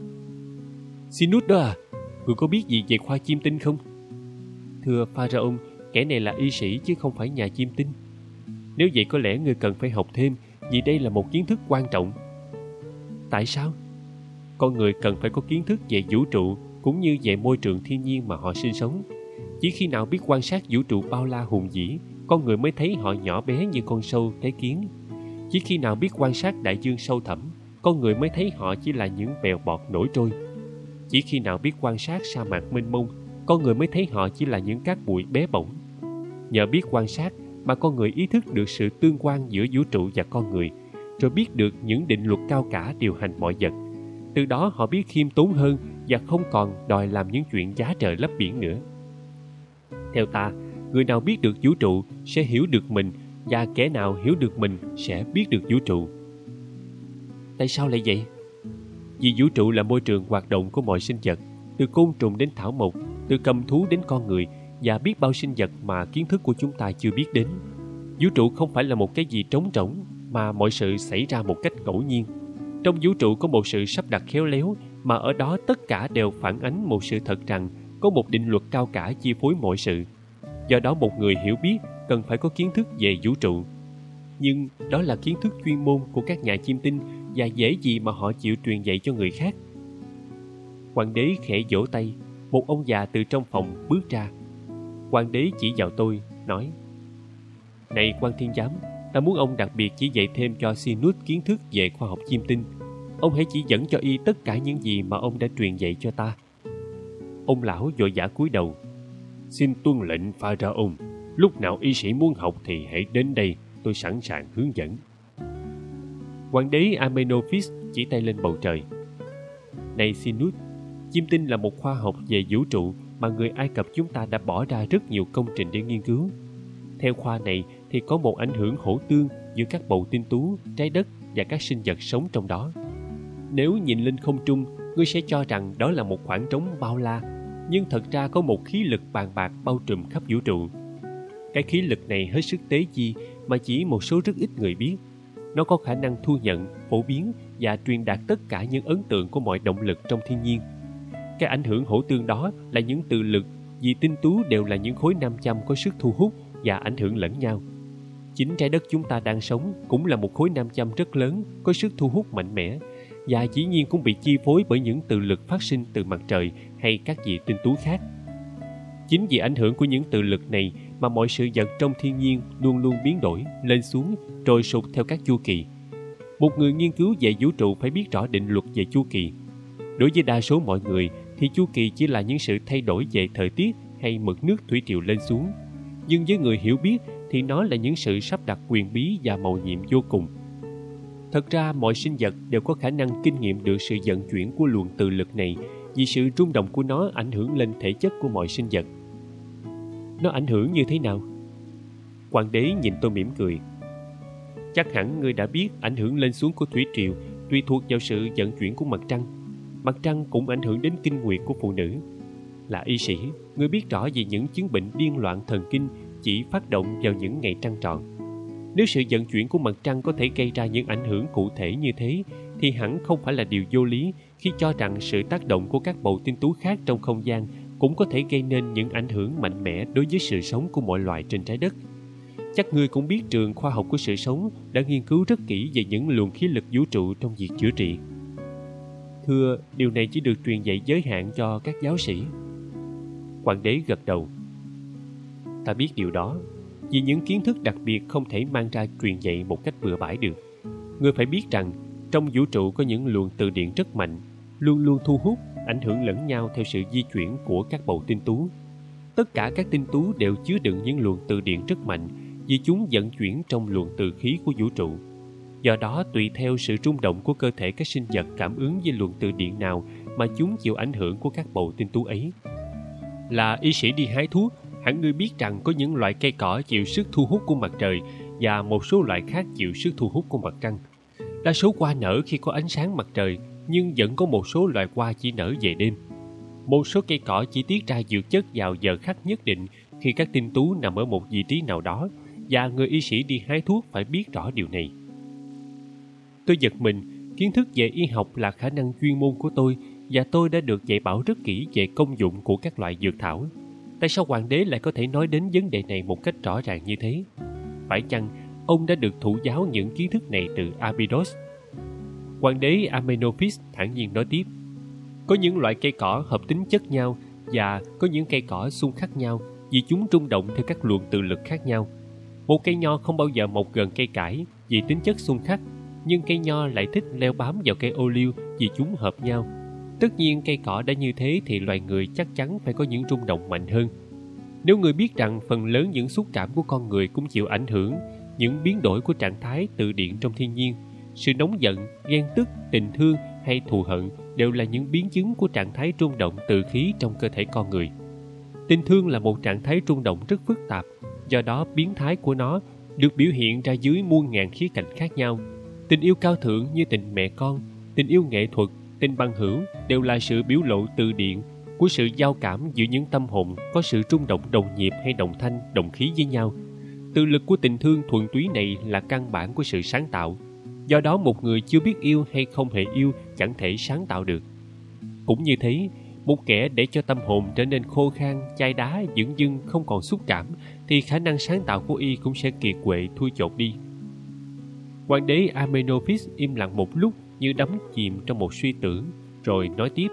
Sinus đó à, người có biết gì về khoa chiêm tinh không? Thưa Pharaoh, kẻ này là y sĩ chứ không phải nhà chiêm tinh. Nếu vậy có lẽ người cần phải học thêm, vì đây là một kiến thức quan trọng. Tại sao? Con người cần phải có kiến thức về vũ trụ cũng như về môi trường thiên nhiên mà họ sinh sống. Chỉ khi nào biết quan sát vũ trụ bao la hùng vĩ, con người mới thấy họ nhỏ bé như con sâu thấy kiến. Chỉ khi nào biết quan sát đại dương sâu thẳm, con người mới thấy họ chỉ là những bèo bọt nổi trôi. Chỉ khi nào biết quan sát sa mạc mênh mông, con người mới thấy họ chỉ là những cát bụi bé bỏng. Nhờ biết quan sát mà con người ý thức được sự tương quan giữa vũ trụ và con người, rồi biết được những định luật cao cả điều hành mọi vật. Từ đó họ biết khiêm tốn hơn và không còn đòi làm những chuyện giá trời lấp biển nữa. Theo ta, người nào biết được vũ trụ sẽ hiểu được mình, và kẻ nào hiểu được mình sẽ biết được vũ trụ. Tại sao lại vậy? Vì vũ trụ là môi trường hoạt động của mọi sinh vật, từ côn trùng đến thảo mộc, từ cầm thú đến con người, và biết bao sinh vật mà kiến thức của chúng ta chưa biết đến. Vũ trụ không phải là một cái gì trống rỗng, mà mọi sự xảy ra một cách ngẫu nhiên. Trong vũ trụ có một sự sắp đặt khéo léo, mà ở đó tất cả đều phản ánh một sự thật rằng có một định luật cao cả chi phối mọi sự. Do đó một người hiểu biết cần phải có kiến thức về vũ trụ. Nhưng đó là kiến thức chuyên môn của các nhà chiêm tinh, và dễ gì mà họ chịu truyền dạy cho người khác. Hoàng đế khẽ vỗ tay, một ông già từ trong phòng bước ra. Hoàng đế chỉ vào tôi, nói: Này quan thiên giám, ta muốn ông đặc biệt chỉ dạy thêm cho Sinus kiến thức về khoa học chiêm tinh. Ông hãy chỉ dẫn cho y tất cả những gì mà ông đã truyền dạy cho ta. Ông lão vội vã cúi đầu: Xin tuân lệnh Pharaoh, lúc nào y sĩ muốn học thì hãy đến đây, tôi sẵn sàng hướng dẫn. Hoàng đế Amenophis chỉ tay lên bầu trời. Này Sinus, chiêm tinh là một khoa học về vũ trụ mà người Ai Cập chúng ta đã bỏ ra rất nhiều công trình để nghiên cứu. Theo khoa này thì có một ảnh hưởng hỗ tương giữa các bầu tinh tú, trái đất và các sinh vật sống trong đó. Nếu nhìn lên không trung, ngươi sẽ cho rằng đó là một khoảng trống bao la, nhưng thật ra có một khí lực bàn bạc bao trùm khắp vũ trụ. Cái khí lực này hết sức tế nhị mà chỉ một số rất ít người biết. Nó có khả năng thu nhận, phổ biến và truyền đạt tất cả những ấn tượng của mọi động lực trong thiên nhiên. Cái ảnh hưởng hỗ tương đó là những từ lực, vì tinh tú đều là những khối nam châm có sức thu hút và ảnh hưởng lẫn nhau. Chính trái đất chúng ta đang sống cũng là một khối nam châm rất lớn, có sức thu hút mạnh mẽ, và dĩ nhiên cũng bị chi phối bởi những từ lực phát sinh từ mặt trời hay các vị tinh tú khác. Chính vì ảnh hưởng của những từ lực này mà mọi sự vật trong thiên nhiên luôn luôn biến đổi, lên xuống, trồi sụt theo các chu kỳ. Một người nghiên cứu về vũ trụ phải biết rõ định luật về chu kỳ. Đối với đa số mọi người thì chu kỳ chỉ là những sự thay đổi về thời tiết hay mực nước thủy triều lên xuống. Nhưng với người hiểu biết thì nó là những sự sắp đặt quyền bí và mầu nhiệm vô cùng. Thật ra mọi sinh vật đều có khả năng kinh nghiệm được sự vận chuyển của luồng từ lực này, vì sự rung động của nó ảnh hưởng lên thể chất của mọi sinh vật. Nó ảnh hưởng như thế nào? Hoàng đế nhìn tôi mỉm cười. Chắc hẳn ngươi đã biết ảnh hưởng lên xuống của thủy triều tùy thuộc vào sự vận chuyển của mặt trăng. Mặt trăng cũng ảnh hưởng đến kinh nguyệt của phụ nữ. Là y sĩ, ngươi biết rõ về những chứng bệnh điên loạn thần kinh chỉ phát động vào những ngày trăng tròn. Nếu sự vận chuyển của mặt trăng có thể gây ra những ảnh hưởng cụ thể như thế, thì hẳn không phải là điều vô lý khi cho rằng sự tác động của các bầu tinh tú khác trong không gian cũng có thể gây nên những ảnh hưởng mạnh mẽ đối với sự sống của mọi loài trên trái đất. Chắc ngươi cũng biết trường khoa học của sự sống đã nghiên cứu rất kỹ về những luồng khí lực vũ trụ trong việc chữa trị. Thưa, điều này chỉ được truyền dạy giới hạn cho các giáo sĩ. Hoàng đế gật đầu. Ta biết điều đó, vì những kiến thức đặc biệt không thể mang ra truyền dạy một cách bừa bãi được. Ngươi phải biết rằng trong vũ trụ có những luồng từ điện rất mạnh, luôn luôn thu hút, ảnh hưởng lẫn nhau theo sự di chuyển của các bầu tinh tú. Tất cả các tinh tú đều chứa đựng những luồng từ điện rất mạnh, vì chúng vận chuyển trong luồng từ khí của vũ trụ. Do đó, tùy theo sự rung động của cơ thể các sinh vật cảm ứng với luồng từ điện nào mà chúng chịu ảnh hưởng của các bầu tinh tú ấy. Là y sĩ đi hái thuốc, hẳn ngươi biết rằng có những loại cây cỏ chịu sức thu hút của mặt trời và một số loại khác chịu sức thu hút của mặt trăng. Đa số hoa nở khi có ánh sáng mặt trời, nhưng vẫn có một số loại hoa chỉ nở về đêm. Một số cây cỏ chỉ tiết ra dược chất vào giờ khắc nhất định khi các tinh tú nằm ở một vị trí nào đó, và người y sĩ đi hái thuốc phải biết rõ điều này. Tôi giật mình, kiến thức về y học là khả năng chuyên môn của tôi, và tôi đã được dạy bảo rất kỹ về công dụng của các loại dược thảo. Tại sao hoàng đế lại có thể nói đến vấn đề này một cách rõ ràng như thế? Phải chăng ông đã được thụ giáo những kiến thức này từ Abydos? Hoàng đế Amenophis thản nhiên nói tiếp. Có những loại cây cỏ hợp tính chất nhau, và có những cây cỏ xung khắc nhau vì chúng rung động theo các luồng từ lực khác nhau. Một cây nho không bao giờ mọc gần cây cải vì tính chất xung khắc, nhưng cây nho lại thích leo bám vào cây ô liu vì chúng hợp nhau. Tất nhiên cây cỏ đã như thế thì loài người chắc chắn phải có những rung động mạnh hơn. Nếu người biết rằng phần lớn những xúc cảm của con người cũng chịu ảnh hưởng những biến đổi của trạng thái tự điện trong thiên nhiên, sự nóng giận, ghen tức, tình thương hay thù hận đều là những biến chứng của trạng thái rung động từ khí trong cơ thể con người. Tình thương là một trạng thái rung động rất phức tạp, do đó biến thái của nó được biểu hiện ra dưới muôn ngàn khía cạnh khác nhau. Tình yêu cao thượng như tình mẹ con, tình yêu nghệ thuật, tình bằng hữu đều là sự biểu lộ từ điện của sự giao cảm giữa những tâm hồn có sự rung động đồng nhịp hay đồng thanh, đồng khí với nhau. Tự lực của tình thương thuần túy này là căn bản của sự sáng tạo. Do đó một người chưa biết yêu hay không hề yêu chẳng thể sáng tạo được. Cũng như thế, một kẻ để cho tâm hồn trở nên khô khan, chai đá, dửng dưng, không còn xúc cảm, thì khả năng sáng tạo của y cũng sẽ kiệt quệ, thui chột đi. Hoàng đế Amenophis im lặng một lúc như đắm chìm trong một suy tưởng, rồi nói tiếp.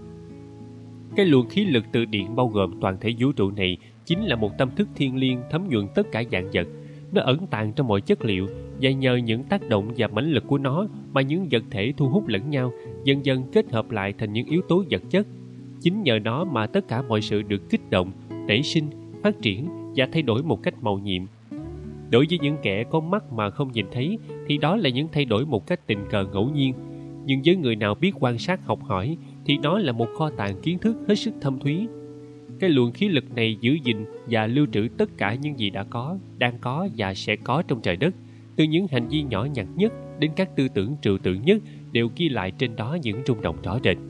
Cái luồng khí lực từ điện bao gồm toàn thể vũ trụ này chính là một tâm thức thiêng liêng thấm nhuần tất cả vạn vật. Nó ẩn tàng trong mọi chất liệu, và nhờ những tác động và mãnh lực của nó mà những vật thể thu hút lẫn nhau, dần dần kết hợp lại thành những yếu tố vật chất. Chính nhờ nó mà tất cả mọi sự được kích động, nảy sinh, phát triển và thay đổi một cách màu nhiệm. Đối với những kẻ có mắt mà không nhìn thấy thì đó là những thay đổi một cách tình cờ ngẫu nhiên. Nhưng với người nào biết quan sát học hỏi thì nó là một kho tàng kiến thức hết sức thâm thúy. Cái luồng khí lực này giữ gìn và lưu trữ tất cả những gì đã có, đang có và sẽ có trong trời đất. Từ những hành vi nhỏ nhặt nhất đến các tư tưởng trừu tượng nhất đều ghi lại trên đó những rung động rõ rệt.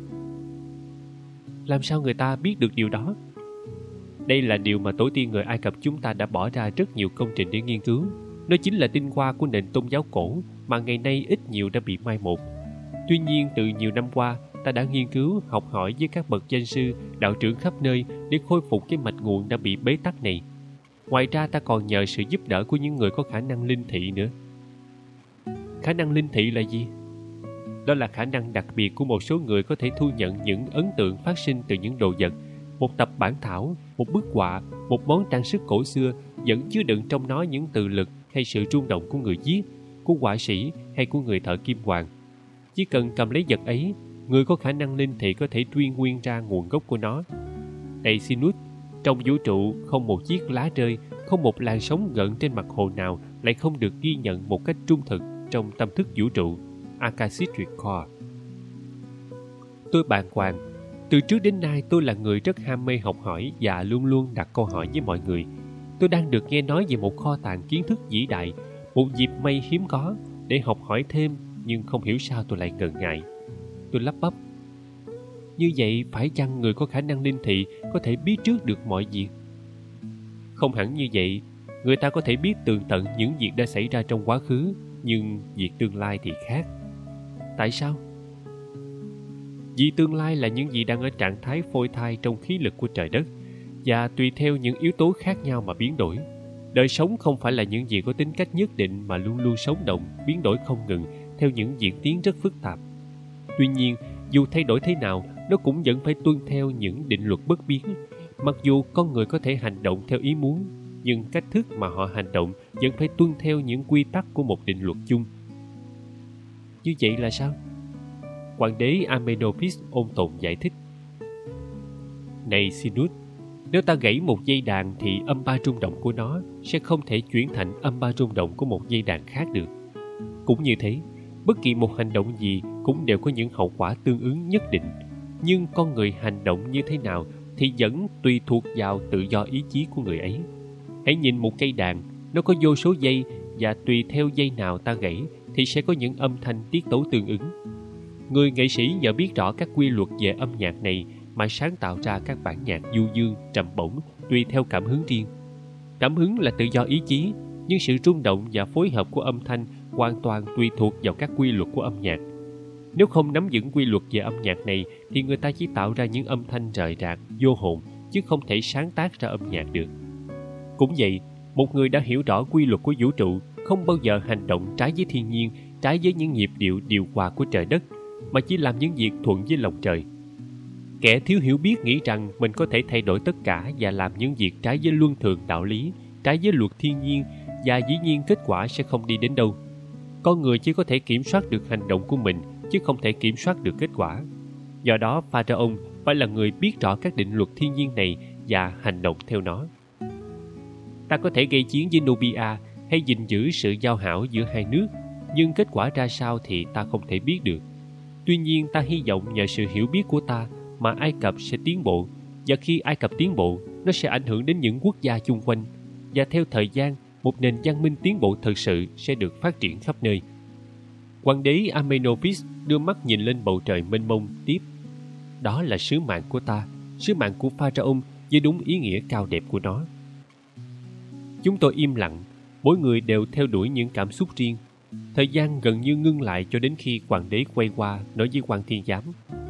Làm sao người ta biết được điều đó? Đây là điều mà tổ tiên người Ai Cập chúng ta đã bỏ ra rất nhiều công trình để nghiên cứu. Nó chính là tinh hoa của nền tôn giáo cổ mà ngày nay ít nhiều đã bị mai một. Tuy nhiên, từ nhiều năm qua, ta đã nghiên cứu, học hỏi với các bậc danh sư, đạo trưởng khắp nơi để khôi phục cái mạch nguồn đã bị bế tắc này. Ngoài ra, ta còn nhờ sự giúp đỡ của những người có khả năng linh thị nữa. Khả năng linh thị là gì? Đó là khả năng đặc biệt của một số người có thể thu nhận những ấn tượng phát sinh từ những đồ vật, một tập bản thảo, một bức họa, một món trang sức cổ xưa vẫn chứa đựng trong nó những từ lực hay sự rung động của người viết, của họa sĩ hay của người thợ kim hoàn. Chỉ cần cầm lấy vật ấy, người có khả năng linh thị có thể truy nguyên ra nguồn gốc của nó. Này Sinus, trong vũ trụ không một chiếc lá rơi, không một làn sóng gợn trên mặt hồ nào lại không được ghi nhận một cách trung thực trong tâm thức vũ trụ. Akashic Record. Tôi bàng hoàng. Từ trước đến nay tôi là người rất ham mê học hỏi và luôn luôn đặt câu hỏi với mọi người. Tôi đang được nghe nói về một kho tàng kiến thức vĩ đại, một dịp may hiếm có để học hỏi thêm, nhưng không hiểu sao tôi lại ngần ngại. Tôi lắp bắp. Như vậy phải chăng người có khả năng linh thị có thể biết trước được mọi việc? Không hẳn như vậy. Người ta có thể biết tường tận những việc đã xảy ra trong quá khứ, nhưng việc tương lai thì khác. Tại sao? Vì tương lai là những gì đang ở trạng thái phôi thai trong khí lực của trời đất, và tùy theo những yếu tố khác nhau mà biến đổi. Đời sống không phải là những gì có tính cách nhất định mà luôn luôn sống động, biến đổi không ngừng theo những diễn tiến rất phức tạp. Tuy nhiên, dù thay đổi thế nào, nó cũng vẫn phải tuân theo những định luật bất biến. Mặc dù con người có thể hành động theo ý muốn, nhưng cách thức mà họ hành động vẫn phải tuân theo những quy tắc của một định luật chung. Như vậy là sao? Hoàng đế Amenophis ôn tồn giải thích. Này Sinus, nếu ta gãy một dây đàn thì âm ba rung động của nó sẽ không thể chuyển thành âm ba rung động của một dây đàn khác được. Cũng như thế, bất kỳ một hành động gì cũng đều có những hậu quả tương ứng nhất định. Nhưng con người hành động như thế nào thì vẫn tùy thuộc vào tự do ý chí của người ấy. Hãy nhìn một cây đàn, nó có vô số dây, và tùy theo dây nào ta gãy thì sẽ có những âm thanh tiết tấu tương ứng. Người nghệ sĩ nhờ biết rõ các quy luật về âm nhạc này mà sáng tạo ra các bản nhạc du dương, trầm bổng tùy theo cảm hứng riêng. Cảm hứng là tự do ý chí, nhưng sự rung động và phối hợp của âm thanh hoàn toàn tùy thuộc vào các quy luật của âm nhạc. Nếu không nắm vững quy luật về âm nhạc này thì người ta chỉ tạo ra những âm thanh rời rạc, vô hồn, chứ không thể sáng tác ra âm nhạc được. Cũng vậy, một người đã hiểu rõ quy luật của vũ trụ không bao giờ hành động trái với thiên nhiên, trái với những nhịp điệu điều hòa của trời đất, mà chỉ làm những việc thuận với lòng trời. Kẻ thiếu hiểu biết nghĩ rằng mình có thể thay đổi tất cả và làm những việc trái với luân thường đạo lý, trái với luật thiên nhiên, và dĩ nhiên kết quả sẽ không đi đến đâu. Con người chỉ có thể kiểm soát được hành động của mình, chứ không thể kiểm soát được kết quả. Do đó, Pharaoh phải là người biết rõ các định luật thiên nhiên này và hành động theo nó. Ta có thể gây chiến với Nubia hay gìn giữ sự giao hảo giữa hai nước, nhưng kết quả ra sao thì ta không thể biết được. Tuy nhiên, ta hy vọng nhờ sự hiểu biết của ta mà Ai Cập sẽ tiến bộ, và khi Ai Cập tiến bộ, nó sẽ ảnh hưởng đến những quốc gia chung quanh, và theo thời gian, một nền văn minh tiến bộ thực sự sẽ được phát triển khắp nơi. Hoàng đế Amenopis đưa mắt nhìn lên bầu trời mênh mông tiếp. Đó là sứ mạng của ta, sứ mạng của Pharaoh với đúng ý nghĩa cao đẹp của nó. Chúng tôi im lặng, mỗi người đều theo đuổi những cảm xúc riêng. Thời gian gần như ngưng lại cho đến khi hoàng đế quay qua nói với quan thiên giám: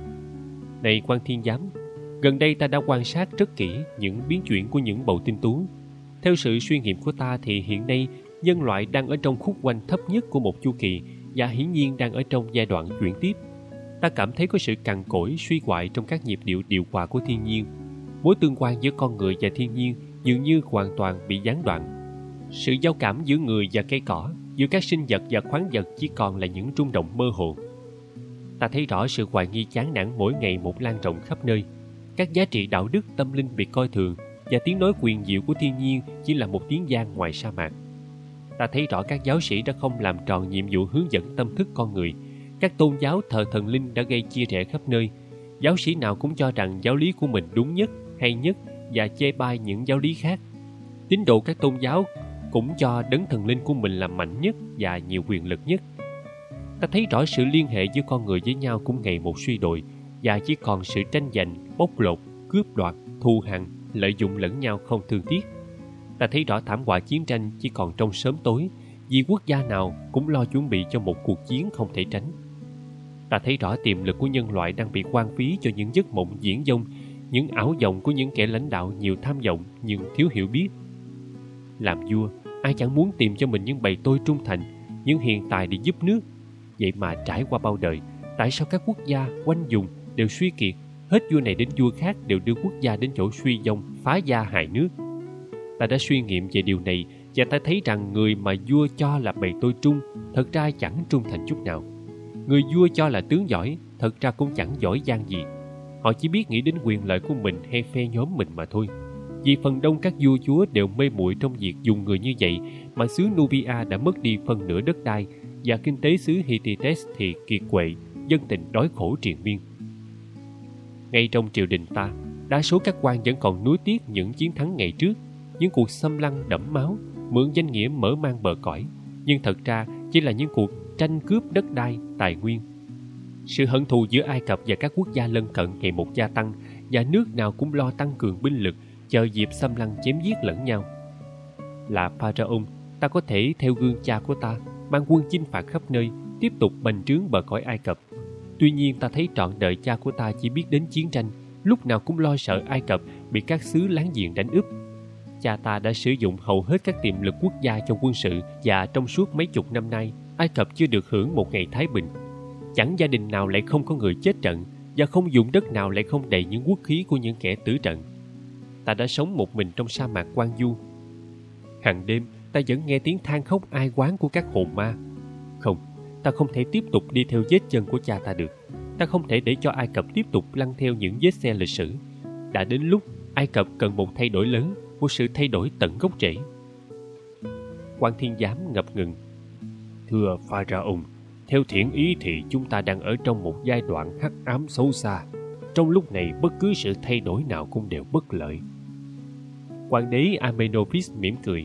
Này quan thiên giám, gần đây ta đã quan sát rất kỹ những biến chuyển của những bầu tinh tú. Theo sự suy nghiệm của ta thì hiện nay nhân loại đang ở trong khúc quanh thấp nhất của một chu kỳ và hiển nhiên đang ở trong giai đoạn chuyển tiếp. Ta cảm thấy có sự cằn cỗi, suy hoại trong các nhịp điệu điều hòa của thiên nhiên. Mối tương quan giữa con người và thiên nhiên dường như hoàn toàn bị gián đoạn. Sự giao cảm giữa người và cây cỏ, giữa các sinh vật và khoáng vật chỉ còn là những rung động mơ hồ. Ta thấy rõ sự hoài nghi chán nản mỗi ngày một lan rộng khắp nơi. Các giá trị đạo đức tâm linh bị coi thường, và tiếng nói quyền diệu của thiên nhiên chỉ là một tiếng vang ngoài sa mạc. Ta thấy rõ các giáo sĩ đã không làm tròn nhiệm vụ hướng dẫn tâm thức con người. Các tôn giáo thờ thần linh đã gây chia rẽ khắp nơi. Giáo sĩ nào cũng cho rằng giáo lý của mình đúng nhất, hay nhất và chê bai những giáo lý khác. Tín đồ các tôn giáo cũng cho đấng thần linh của mình là mạnh nhất và nhiều quyền lực nhất. Ta thấy rõ sự liên hệ giữa con người với nhau cũng ngày một suy đồi, và chỉ còn sự tranh giành, bóc lột, cướp đoạt, thù hằn, lợi dụng lẫn nhau không thương tiếc. Ta thấy rõ thảm họa chiến tranh chỉ còn trong sớm tối, vì quốc gia nào cũng lo chuẩn bị cho một cuộc chiến không thể tránh. Ta thấy rõ tiềm lực của nhân loại đang bị hoang phí cho những giấc mộng viển vông, những ảo vọng của những kẻ lãnh đạo nhiều tham vọng nhưng thiếu hiểu biết. Làm vua, ai chẳng muốn tìm cho mình những bầy tôi trung thành, những hiền tài để giúp nước. Vậy mà trải qua bao đời, tại sao các quốc gia quanh vùng đều suy kiệt, hết vua này đến vua khác đều đưa quốc gia đến chỗ suy vong, phá gia hại nước? Ta đã suy nghiệm về điều này, và ta thấy rằng người mà vua cho là bầy tôi trung thật ra chẳng trung thành chút nào. Người vua cho là tướng giỏi thật ra cũng chẳng giỏi giang gì. Họ chỉ biết nghĩ đến quyền lợi của mình hay phe nhóm mình mà thôi. Vì phần đông các vua chúa đều mê muội trong việc dùng người như vậy mà xứ Nubia đã mất đi phần nửa đất đai, và kinh tế xứ Hittites thì kiệt quệ, dân tình đói khổ triền miên. Ngay trong triều đình ta, đa số các quan vẫn còn nuối tiếc những chiến thắng ngày trước, những cuộc xâm lăng đẫm máu, mượn danh nghĩa mở mang bờ cõi, nhưng thật ra chỉ là những cuộc tranh cướp đất đai, tài nguyên. Sự hận thù giữa Ai Cập và các quốc gia lân cận ngày một gia tăng, và nước nào cũng lo tăng cường binh lực, chờ dịp xâm lăng chém giết lẫn nhau. Là Pharaoh, ta có thể theo gương cha của ta, mang quân chinh phạt khắp nơi, tiếp tục bành trướng bờ cõi Ai Cập. Tuy nhiên ta thấy trọn đời cha của ta chỉ biết đến chiến tranh, lúc nào cũng lo sợ Ai Cập bị các xứ láng giềng đánh úp. Cha ta đã sử dụng hầu hết các tiềm lực quốc gia trong quân sự, và trong suốt mấy chục năm nay, Ai Cập chưa được hưởng một ngày thái bình. Chẳng gia đình nào lại không có người chết trận, và không vùng đất nào lại không đầy những quốc khí của những kẻ tử trận. Ta đã sống một mình trong sa mạc hoang vu. Hàng đêm ta vẫn nghe tiếng than khóc ai oán của các hồn ma. Không, ta không thể tiếp tục đi theo vết chân của cha ta được. Ta không thể để cho Ai Cập tiếp tục lăn theo những vết xe lịch sử. Đã đến lúc Ai Cập cần một thay đổi lớn, một sự thay đổi tận gốc rễ. Quan thiên giám ngập ngừng: Thưa Pharaoh, theo thiện ý thì chúng ta đang ở trong một giai đoạn hắc ám xấu xa. Trong lúc này bất cứ sự thay đổi nào cũng đều bất lợi. Hoàng đế Amenopis mỉm cười: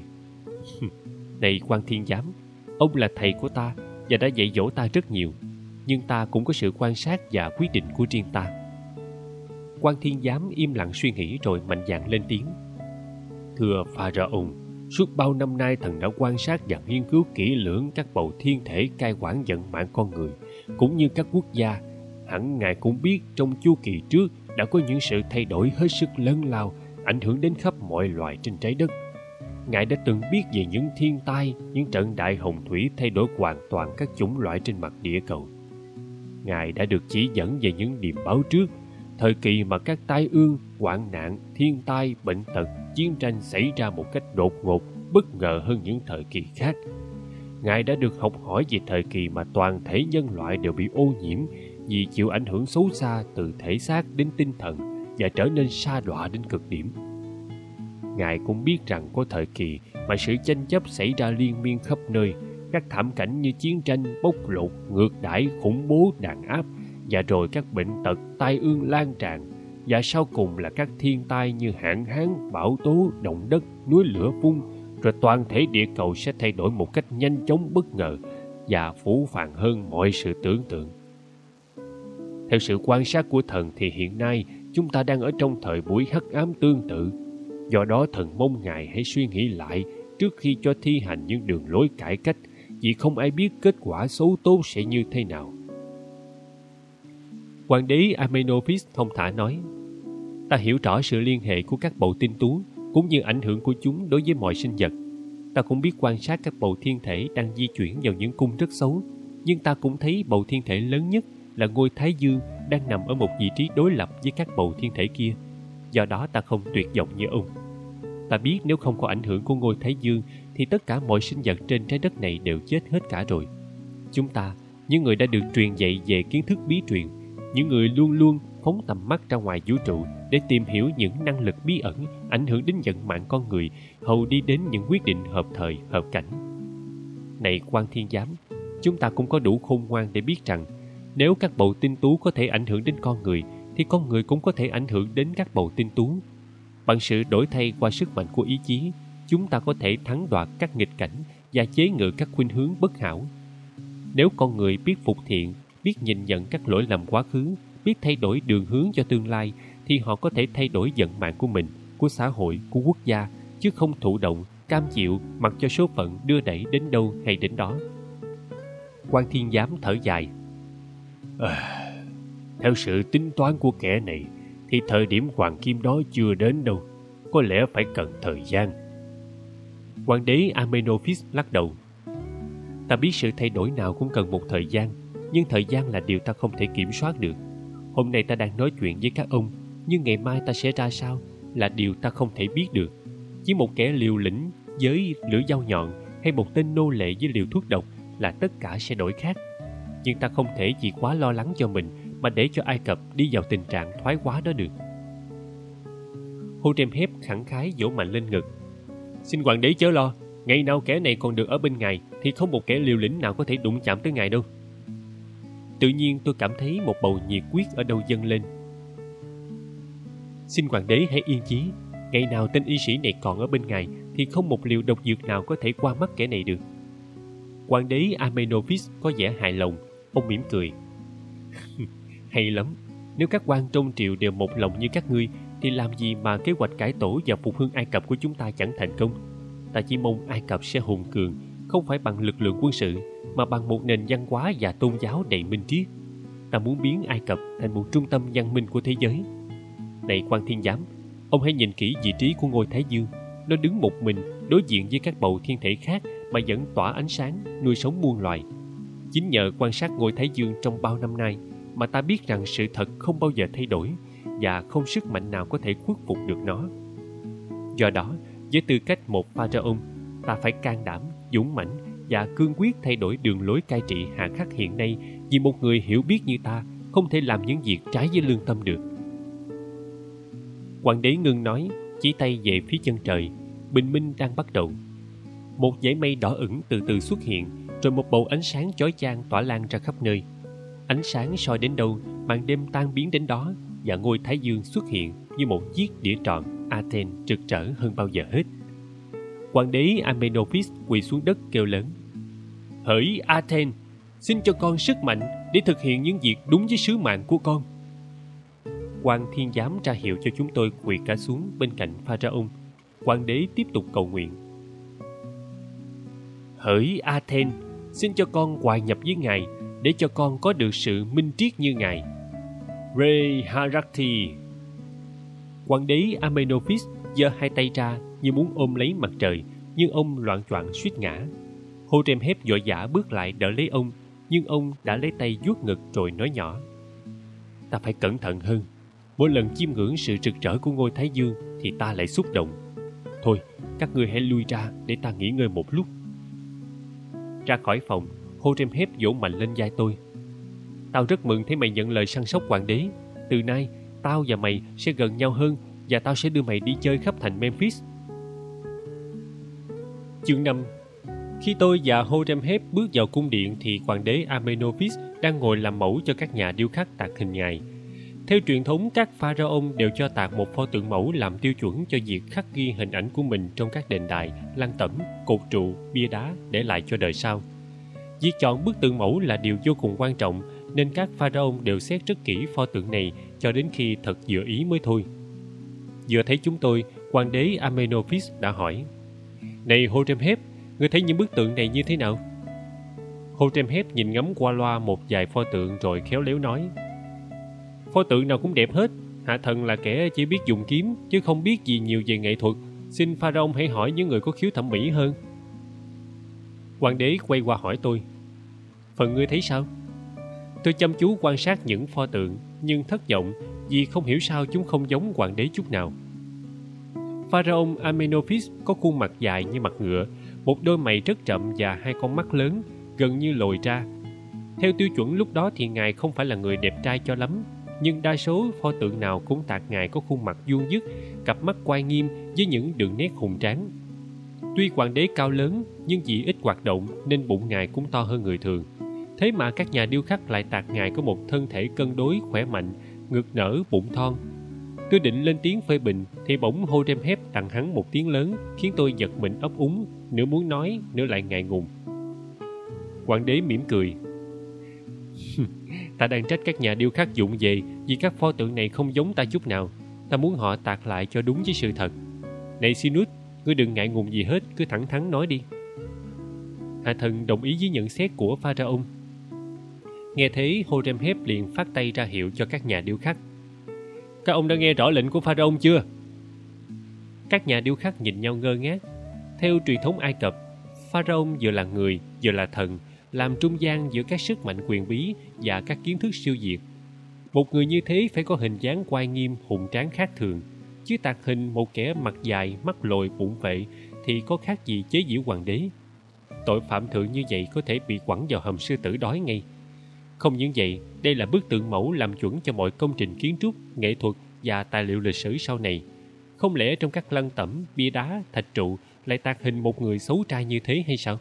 Này quan thiên giám, ông là thầy của ta và đã dạy dỗ ta rất nhiều, nhưng ta cũng có sự quan sát và quyết định của riêng ta. Quan thiên giám im lặng suy nghĩ rồi mạnh dạn lên tiếng: Thưa Pharaoh, suốt bao năm nay thần đã quan sát và nghiên cứu kỹ lưỡng các bầu thiên thể cai quản vận mạng con người, cũng như các quốc gia. Hẳn ngài cũng biết trong chu kỳ trước đã có những sự thay đổi hết sức lớn lao, ảnh hưởng đến khắp mọi loài trên trái đất. Ngài đã từng biết về những thiên tai, những trận đại hồng thủy thay đổi hoàn toàn các chủng loại trên mặt địa cầu. Ngài đã được chỉ dẫn về những điềm báo trước, thời kỳ mà các tai ương, hoạn nạn, thiên tai, bệnh tật, chiến tranh xảy ra một cách đột ngột, bất ngờ hơn những thời kỳ khác. Ngài đã được học hỏi về thời kỳ mà toàn thể nhân loại đều bị ô nhiễm, vì chịu ảnh hưởng xấu xa từ thể xác đến tinh thần và trở nên sa đọa đến cực điểm. Ngài cũng biết rằng có thời kỳ mà sự tranh chấp xảy ra liên miên khắp nơi, các thảm cảnh như chiến tranh, bóc lột, ngược đãi, khủng bố, đàn áp, và rồi các bệnh tật, tai ương lan tràn, và sau cùng là các thiên tai như hạn hán, bão tố, động đất, núi lửa phun, rồi toàn thể địa cầu sẽ thay đổi một cách nhanh chóng, bất ngờ và phũ phàng hơn mọi sự tưởng tượng. Theo sự quan sát của thần thì hiện nay chúng ta đang ở trong thời buổi hắc ám tương tự. Do đó thần mong Ngài hãy suy nghĩ lại trước khi cho thi hành những đường lối cải cách, vì không ai biết kết quả xấu tốt sẽ như thế nào. Hoàng đế Amenophis thông thả nói: Ta hiểu rõ sự liên hệ của các bầu tinh tú cũng như ảnh hưởng của chúng đối với mọi sinh vật. Ta cũng biết quan sát các bầu thiên thể đang di chuyển vào những cung rất xấu, nhưng ta cũng thấy bầu thiên thể lớn nhất là ngôi Thái Dương đang nằm ở một vị trí đối lập với các bầu thiên thể kia. Do đó ta không tuyệt vọng như ông. Ta biết nếu không có ảnh hưởng của ngôi Thái Dương thì tất cả mọi sinh vật trên trái đất này đều chết hết cả rồi. Chúng ta, những người đã được truyền dạy về kiến thức bí truyền, những người luôn luôn phóng tầm mắt ra ngoài vũ trụ để tìm hiểu những năng lực bí ẩn ảnh hưởng đến vận mạng con người, hầu đi đến những quyết định hợp thời, hợp cảnh. Này Quan Thiên Giám, chúng ta cũng có đủ khôn ngoan để biết rằng nếu các bầu tinh tú có thể ảnh hưởng đến con người thì con người cũng có thể ảnh hưởng đến các bầu tinh tú. Bằng sự đổi thay qua sức mạnh của ý chí, chúng ta có thể thắng đoạt các nghịch cảnh và chế ngự các khuynh hướng bất hảo. Nếu con người biết phục thiện, biết nhìn nhận các lỗi lầm quá khứ, biết thay đổi đường hướng cho tương lai, thì họ có thể thay đổi vận mạng của mình, của xã hội, của quốc gia, chứ không thụ động, cam chịu mặc cho số phận đưa đẩy đến đâu hay đến đó. Quan Thiên Giám thở dài: à, theo sự tính toán của kẻ này thì thời điểm hoàng kim đó chưa đến đâu, có lẽ phải cần thời gian. Hoàng đế Amenophis lắc đầu: Ta biết sự thay đổi nào cũng cần một thời gian, nhưng thời gian là điều ta không thể kiểm soát được. Hôm nay ta đang nói chuyện với các ông, nhưng ngày mai ta sẽ ra sao là điều ta không thể biết được. Chỉ một kẻ liều lĩnh với lưỡi dao nhọn hay một tên nô lệ với liều thuốc độc là tất cả sẽ đổi khác. Nhưng ta không thể vì quá lo lắng cho mình mà để cho Ai Cập đi vào tình trạng thoái hóa đó được. Hô-trem-hép khẳng khái vỗ mạnh lên ngực: Xin hoàng đế chớ lo, ngày nào kẻ này còn được ở bên ngài thì không một kẻ liều lĩnh nào có thể đụng chạm tới ngài đâu. Tự nhiên tôi cảm thấy một bầu nhiệt quyết ở đâu dâng lên. Xin hoàng đế hãy yên chí, ngày nào tên y sĩ này còn ở bên ngài thì không một liều độc dược nào có thể qua mắt kẻ này được. Hoàng đế Amenophis có vẻ hài lòng. Ông mỉm cười: Hay lắm, nếu các quan trong triều đều một lòng như các ngươi thì làm gì mà kế hoạch cải tổ và phục hưng Ai Cập của chúng ta chẳng thành công. Ta chỉ mong Ai Cập sẽ hùng cường, không phải bằng lực lượng quân sự mà bằng một nền văn hóa và tôn giáo đầy minh triết. Ta muốn biến Ai Cập thành một trung tâm văn minh của thế giới. Này Quan Thiên Giám, ông hãy nhìn kỹ vị trí của ngôi Thái Dương. Nó đứng một mình đối diện với các bầu thiên thể khác mà vẫn tỏa ánh sáng, nuôi sống muôn loài. Chính nhờ quan sát ngôi Thái Dương trong bao năm nay mà ta biết rằng sự thật không bao giờ thay đổi và không sức mạnh nào có thể khuất phục được nó. Do đó, với tư cách một pharaoh, ta phải can đảm, dũng mãnh và cương quyết thay đổi đường lối cai trị hà khắc hiện nay, vì một người hiểu biết như ta không thể làm những việc trái với lương tâm được. Hoàng đế ngưng nói, chỉ tay về phía chân trời. Bình minh đang bắt đầu. Một dải mây đỏ ửng từ từ xuất hiện, rồi một bầu ánh sáng chói chang tỏa lan ra khắp nơi. Ánh sáng soi đến đâu, màn đêm tan biến đến đó, và ngôi Thái Dương xuất hiện như một chiếc đĩa tròn Athens rực rỡ hơn bao giờ hết. Hoàng đế Amenophis quỳ xuống đất kêu lớn: Hỡi Athens, xin cho con sức mạnh để thực hiện những việc đúng với sứ mạng của con. Quan Thiên Giám ra hiệu cho chúng tôi quỳ cả xuống bên cạnh Pharaoh. Hoàng đế tiếp tục cầu nguyện: Hỡi Athens, xin cho con hòa nhập với ngài để cho con có được sự minh triết như ngài. Re Harakti. Hoàng đế Amenophis giơ hai tay ra như muốn ôm lấy mặt trời, nhưng ông loạng choạng suýt ngã. Hô-trem-hép vội vã bước lại đỡ lấy ông, nhưng ông đã lấy tay vuốt ngực rồi nói nhỏ: Ta phải cẩn thận hơn. Mỗi lần chiêm ngưỡng sự rực rỡ của ngôi Thái Dương thì ta lại xúc động. Thôi, các ngươi hãy lui ra để ta nghỉ ngơi một lúc. Ra khỏi phòng, Hô-trem-hép vỗ mạnh lên vai tôi: Tao rất mừng thấy mày nhận lời săn sóc hoàng đế. Từ nay, tao và mày sẽ gần nhau hơn và tao sẽ đưa mày đi chơi khắp thành Memphis. Chương năm. Khi tôi và Horemheb bước vào cung điện thì hoàng đế Amenophis đang ngồi làm mẫu cho các nhà điêu khắc tạc hình ngài. Theo truyền thống, các pharaoh đều cho tạc một pho tượng mẫu làm tiêu chuẩn cho việc khắc ghi hình ảnh của mình trong các đền đài, lăng tẩm, cột trụ, bia đá để lại cho đời sau. Việc chọn bức tượng mẫu là điều vô cùng quan trọng, nên các pharaoh đều xét rất kỹ pho tượng này cho đến khi thật vừa ý mới thôi. Vừa thấy chúng tôi, hoàng đế Amenophis đã hỏi: "Này Horemheb, ngươi thấy những bức tượng này như thế nào?" Horemheb nhìn ngắm qua loa một vài pho tượng rồi khéo léo nói: "Pho tượng nào cũng đẹp hết. Hạ thần là kẻ chỉ biết dùng kiếm chứ không biết gì nhiều về nghệ thuật. Xin pharaoh hãy hỏi những người có khiếu thẩm mỹ hơn." Hoàng đế quay qua hỏi tôi: "Phần ngươi thấy sao?" Tôi chăm chú quan sát những pho tượng nhưng thất vọng vì không hiểu sao chúng không giống hoàng đế chút nào. Pharaoh Amenophis có khuôn mặt dài như mặt ngựa, một đôi mày rất chậm và hai con mắt lớn, gần như lồi ra. Theo tiêu chuẩn lúc đó thì ngài không phải là người đẹp trai cho lắm, nhưng đa số pho tượng nào cũng tạc ngài có khuôn mặt vuông vức, cặp mắt oai nghiêm với những đường nét hùng tráng. Tuy hoàng đế cao lớn nhưng vì ít hoạt động nên bụng ngài cũng to hơn người thường. Thế mà các nhà điêu khắc lại tạc ngài có một thân thể cân đối, khỏe mạnh, ngực nở, bụng thon. Tôi định lên tiếng phê bình thì bỗng Horemheb tặng hắn một tiếng lớn khiến tôi giật mình ấp úng, nửa muốn nói nửa lại ngại ngùng. Hoàng đế mỉm cười: "Ta đang trách các nhà điêu khắc dụng về vì các pho tượng này không giống ta chút nào. Ta muốn họ tạc lại cho đúng với sự thật. Này Sinus, ngươi đừng ngại ngùng gì hết, cứ thẳng thắn nói đi." Hạ thần đồng ý với nhận xét của pharaoh. Nghe thế, Horemheb liền phát tay ra hiệu cho các nhà điêu khắc: "Các ông đã nghe rõ lệnh của pharaoh chưa?" Các nhà điêu khắc nhìn nhau ngơ ngác. Theo truyền thống Ai Cập, pharaoh vừa là người vừa là thần, làm trung gian giữa các sức mạnh quyền bí và các kiến thức siêu việt. Một người như thế phải có hình dáng oai nghiêm, hùng tráng khác thường, chứ tạc hình một kẻ mặt dài, mắt lồi, bụng vệ thì có khác gì chế giễu hoàng đế. Tội phạm thượng như vậy có thể bị quẳng vào hầm sư tử đói ngay. Không những vậy, đây là bức tượng mẫu làm chuẩn cho mọi công trình kiến trúc, nghệ thuật và tài liệu lịch sử sau này. Không lẽ trong các lăng tẩm, bia đá, thạch trụ lại tạc hình một người xấu trai như thế hay sao?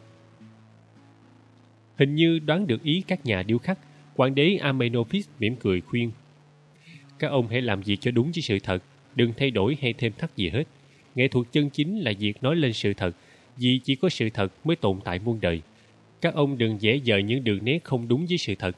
Hình như đoán được ý các nhà điêu khắc, hoàng đế Amenophis mỉm cười khuyên: "Các ông hãy làm việc cho đúng với sự thật, đừng thay đổi hay thêm thắt gì hết. Nghệ thuật chân chính là việc nói lên sự thật, vì chỉ có sự thật mới tồn tại muôn đời. Các ông đừng vẽ vời những đường nét không đúng với sự thật."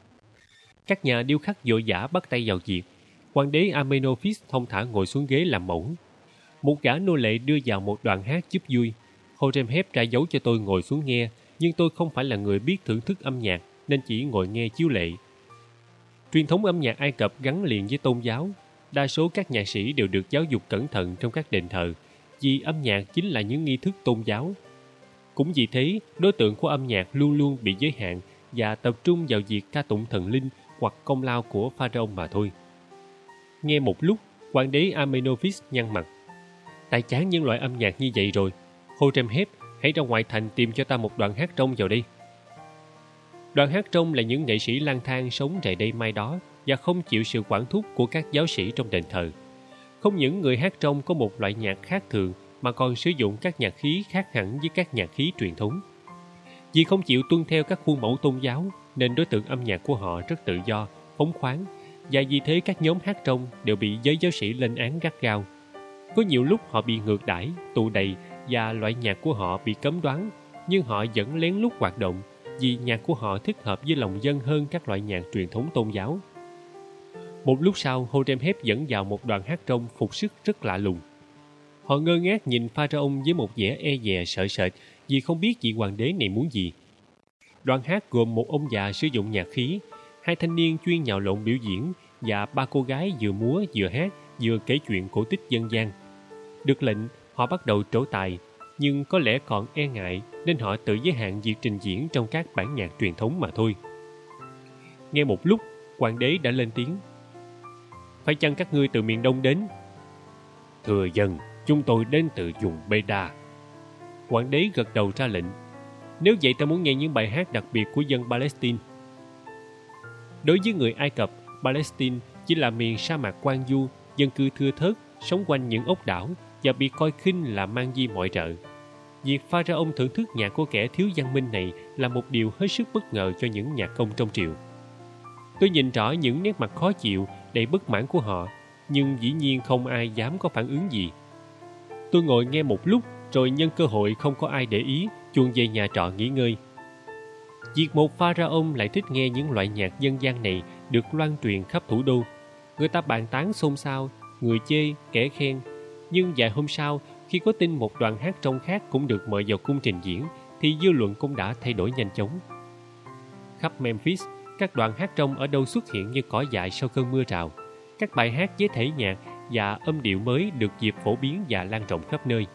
Các nhà điêu khắc vội vã bắt tay vào việc. Hoàng đế Amenophis thong thả ngồi xuống ghế làm mẫu. Một gã nô lệ đưa vào một đoạn hát giúp vui. Horemheb ra dấu cho tôi ngồi xuống nghe, nhưng tôi không phải là người biết thưởng thức âm nhạc nên chỉ ngồi nghe chiếu lệ. Truyền thống âm nhạc Ai Cập gắn liền với tôn giáo. Đa số các nhạc sĩ đều được giáo dục cẩn thận trong các đền thờ, vì âm nhạc chính là những nghi thức tôn giáo. Cũng vì thế, đối tượng của âm nhạc luôn luôn bị giới hạn và tập trung vào việc ca tụng thần linh hoặc công lao của pharaoh mà thôi. Nghe một lúc, hoàng đế Amenophis nhăn mặt: "Ta chán những loại âm nhạc như vậy rồi. Horemheb, hãy ra ngoài thành tìm cho ta một đoàn hát trông vào đây." Đoàn hát trông là những nghệ sĩ lang thang sống rày đây mai đó và không chịu sự quản thúc của các giáo sĩ trong đền thờ. Không những người hát trông có một loại nhạc khác thường mà còn sử dụng các nhạc khí khác hẳn với các nhạc khí truyền thống. Vì không chịu tuân theo các khuôn mẫu tôn giáo nên đối tượng âm nhạc của họ rất tự do, phóng khoáng, và vì thế các nhóm hát trông đều bị giới giáo sĩ lên án gắt gao. Có nhiều lúc họ bị ngược đãi, tù đày và loại nhạc của họ bị cấm đoán, nhưng họ vẫn lén lút hoạt động vì nhạc của họ thích hợp với lòng dân hơn các loại nhạc truyền thống tôn giáo. Một lúc sau, Horemheb dẫn vào một đoàn hát trông phục sức rất lạ lùng. Họ ngơ ngác nhìn pharaoh với một vẻ e dè sợ sệt vì không biết vị hoàng đế này muốn gì. Đoàn hát gồm một ông già sử dụng nhạc khí, hai thanh niên chuyên nhào lộn biểu diễn và ba cô gái vừa múa vừa hát vừa kể chuyện cổ tích dân gian. Được lệnh, họ bắt đầu trổ tài, nhưng có lẽ còn e ngại nên họ tự giới hạn việc trình diễn trong các bản nhạc truyền thống mà thôi. Nghe một lúc, hoàng đế đã lên tiếng: "Phải chăng các ngươi từ miền Đông đến?" "Thưa dân, chúng tôi đến từ vùng Beda." Hoàng đế gật đầu ra lệnh: "Nếu vậy ta muốn nghe những bài hát đặc biệt của dân Palestine." Đối với người Ai Cập, Palestine chỉ là miền sa mạc quang du, dân cư thưa thớt, sống quanh những ốc đảo và bị coi khinh là mang di mọi rợ. Việc Pharaoh thưởng thức nhạc của kẻ thiếu văn minh này là một điều hết sức bất ngờ cho những nhạc công trong triều. Tôi nhìn rõ những nét mặt khó chịu, đầy bất mãn của họ, nhưng dĩ nhiên không ai dám có phản ứng gì. Tôi ngồi nghe một lúc, rồi nhân cơ hội không có ai để ý, chuồn về nhà trọ nghỉ ngơi. Việc một Pharaoh lại thích nghe những loại nhạc dân gian này được loan truyền khắp thủ đô. Người ta bàn tán xôn xao, người chê, kẻ khen. Nhưng vài hôm sau, khi có tin một đoàn hát trong khác cũng được mời vào cung trình diễn, thì dư luận cũng đã thay đổi nhanh chóng. Khắp Memphis, các đoàn hát trong ở đâu xuất hiện như cỏ dại sau cơn mưa rào. Các bài hát với thể nhạc và âm điệu mới được dịp phổ biến và lan rộng khắp nơi.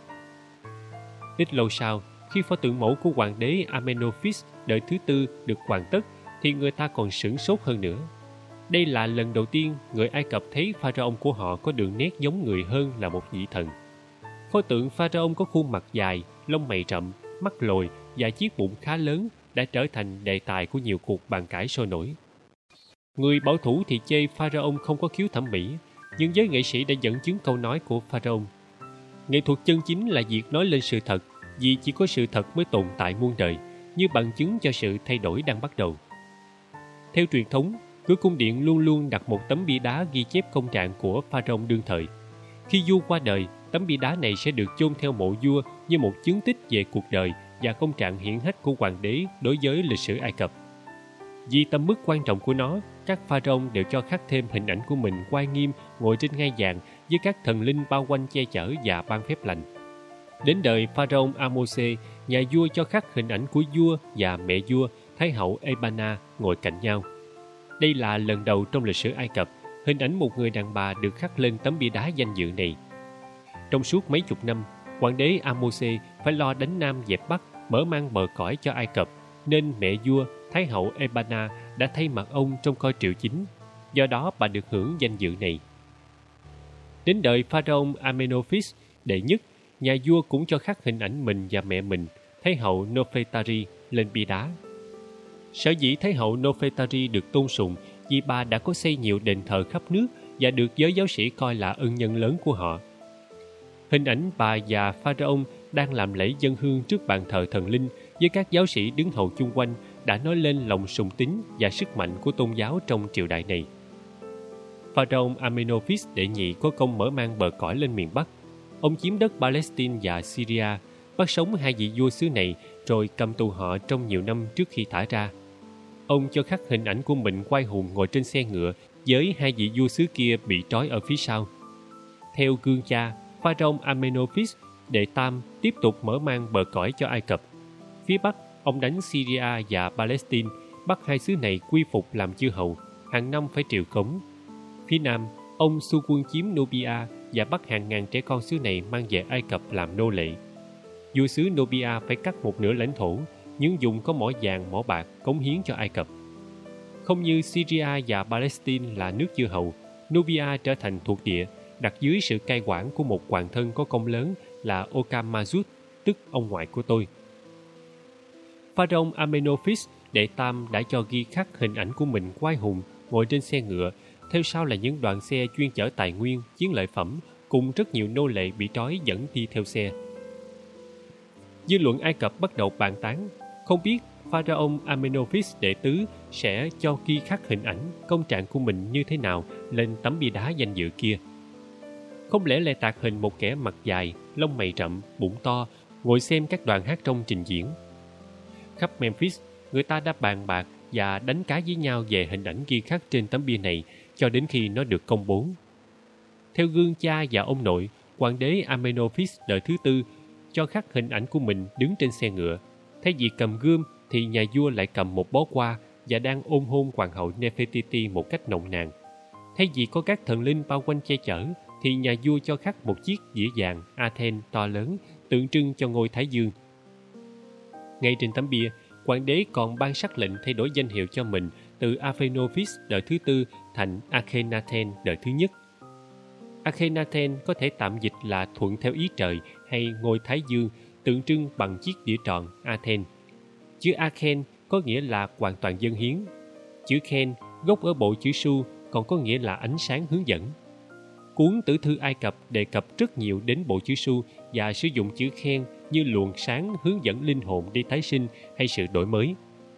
Ít lâu sau, khi pho tượng mẫu của hoàng đế Amenophis đời thứ tư được hoàn tất, thì người ta còn sửng sốt hơn nữa. Đây là lần đầu tiên người Ai Cập thấy pharaoh của họ có đường nét giống người hơn là một vị thần. Pho tượng pharaoh có khuôn mặt dài, lông mày rậm, mắt lồi và chiếc bụng khá lớn đã trở thành đề tài của nhiều cuộc bàn cãi sôi nổi. Người bảo thủ thì chê pharaoh không có khiếu thẩm mỹ, nhưng giới nghệ sĩ đã dẫn chứng câu nói của pharaoh. Nghệ thuật chân chính là việc nói lên sự thật, vì chỉ có sự thật mới tồn tại muôn đời, như bằng chứng cho sự thay đổi đang bắt đầu. Theo truyền thống, cửa cung điện luôn luôn đặt một tấm bia đá ghi chép công trạng của pharaoh đương thời. Khi vua qua đời, tấm bia đá này sẽ được chôn theo mộ vua như một chứng tích về cuộc đời và công trạng hiển hách của hoàng đế đối với lịch sử Ai Cập. Vì tầm mức quan trọng của nó, các pharaoh đều cho khắc thêm hình ảnh của mình oai nghiêm ngồi trên ngai vàng với các thần linh bao quanh che chở và ban phép lành. Đến đời pharaoh Ahmose, nhà vua cho khắc hình ảnh của vua và mẹ vua, thái hậu Ebanna ngồi cạnh nhau. Đây là lần đầu trong lịch sử Ai Cập, hình ảnh một người đàn bà được khắc lên tấm bia đá danh dự này. Trong suốt mấy chục năm, hoàng đế Ahmose phải lo đánh Nam dẹp Bắc, mở mang bờ cõi cho Ai Cập, nên mẹ vua, thái hậu Ebanna đã thay mặt ông trong coi triều chính. Do đó bà được hưởng danh dự này. Đến đời pharaoh Amenophis đệ nhất, nhà vua cũng cho khắc hình ảnh mình và mẹ mình, thái hậu Nofretari, lên bia đá. Sở dĩ thái hậu Nofretari được tôn sùng vì bà đã có xây nhiều đền thờ khắp nước và được giới giáo sĩ coi là ân nhân lớn của họ. Hình ảnh bà và pharaoh đang làm lễ dâng hương trước bàn thờ thần linh với các giáo sĩ đứng hầu chung quanh đã nói lên lòng sùng tín và sức mạnh của tôn giáo trong triều đại này. Pharaoh Amenophis đệ nhị có công mở mang bờ cõi lên miền Bắc. Ông chiếm đất Palestine và Syria, bắt sống hai vị vua xứ này rồi cầm tù họ trong nhiều năm trước khi thả ra. Ông cho khắc hình ảnh của mình oai hùng ngồi trên xe ngựa với hai vị vua xứ kia bị trói ở phía sau. Theo gương cha, pharaoh Amenophis đệ tam tiếp tục mở mang bờ cõi cho Ai Cập. Phía Bắc, ông đánh Syria và Palestine, bắt hai xứ này quy phục làm chư hầu, hàng năm phải triều cống. Phía Nam, ông xu quân chiếm Nubia và bắt hàng ngàn trẻ con xứ này mang về Ai Cập làm nô lệ. Vua xứ Nubia phải cắt một nửa lãnh thổ, những vùng có mỏ vàng, mỏ bạc cống hiến cho Ai Cập. Không như Syria và Palestine là nước chư hầu, Nubia trở thành thuộc địa, đặt dưới sự cai quản của một hoàng thân có công lớn là Okam Mazut, tức ông ngoại của tôi. Pharaoh Amenophis đệ tam đã cho ghi khắc hình ảnh của mình oai hùng ngồi trên xe ngựa, theo sau là những đoàn xe chuyên chở tài nguyên, chiến lợi phẩm cùng rất nhiều nô lệ bị trói dẫn đi theo xe. Dư luận Ai Cập bắt đầu bàn tán, không biết Pharaoh Amenophis đệ tứ sẽ cho ghi khắc hình ảnh công trạng của mình như thế nào lên tấm bia đá danh dự kia. Không lẽ lại tạc hình một kẻ mặt dài, lông mày rậm, bụng to, ngồi xem các đoàn hát trong trình diễn. Khắp Memphis, người ta đã bàn bạc và đánh cá với nhau về hình ảnh ghi khắc trên tấm bia này cho đến khi nó được công bố. Theo gương cha và ông nội, hoàng đế Amenophis đời thứ tư cho khắc hình ảnh của mình đứng trên xe ngựa. Thay vì cầm gươm thì nhà vua lại cầm một bó hoa và đang ôm hôn hoàng hậu Nefertiti một cách nồng nàn. Thay vì có các thần linh bao quanh che chở thì nhà vua cho khắc một chiếc dĩa vàng Athens to lớn tượng trưng cho ngôi Thái Dương. Ngay trên tấm bia, hoàng đế còn ban sắc lệnh thay đổi danh hiệu cho mình từ Amenophis đời thứ tư thành Akhenaten đời thứ nhất. Akhenaten có thể tạm dịch là thuận theo ý trời hay ngôi Thái Dương, tượng trưng bằng chiếc đĩa tròn Athens. Chữ Akhen có nghĩa là hoàn toàn dâng hiến. Chữ Khen Gốc ở bộ chữ su còn có nghĩa là ánh sáng hướng dẫn. Cuốn Tử thư Ai Cập đề cập rất nhiều đến bộ chữ su và sử dụng chữ khen như luồng sáng hướng dẫn linh hồn đi tái sinh hay sự đổi mới.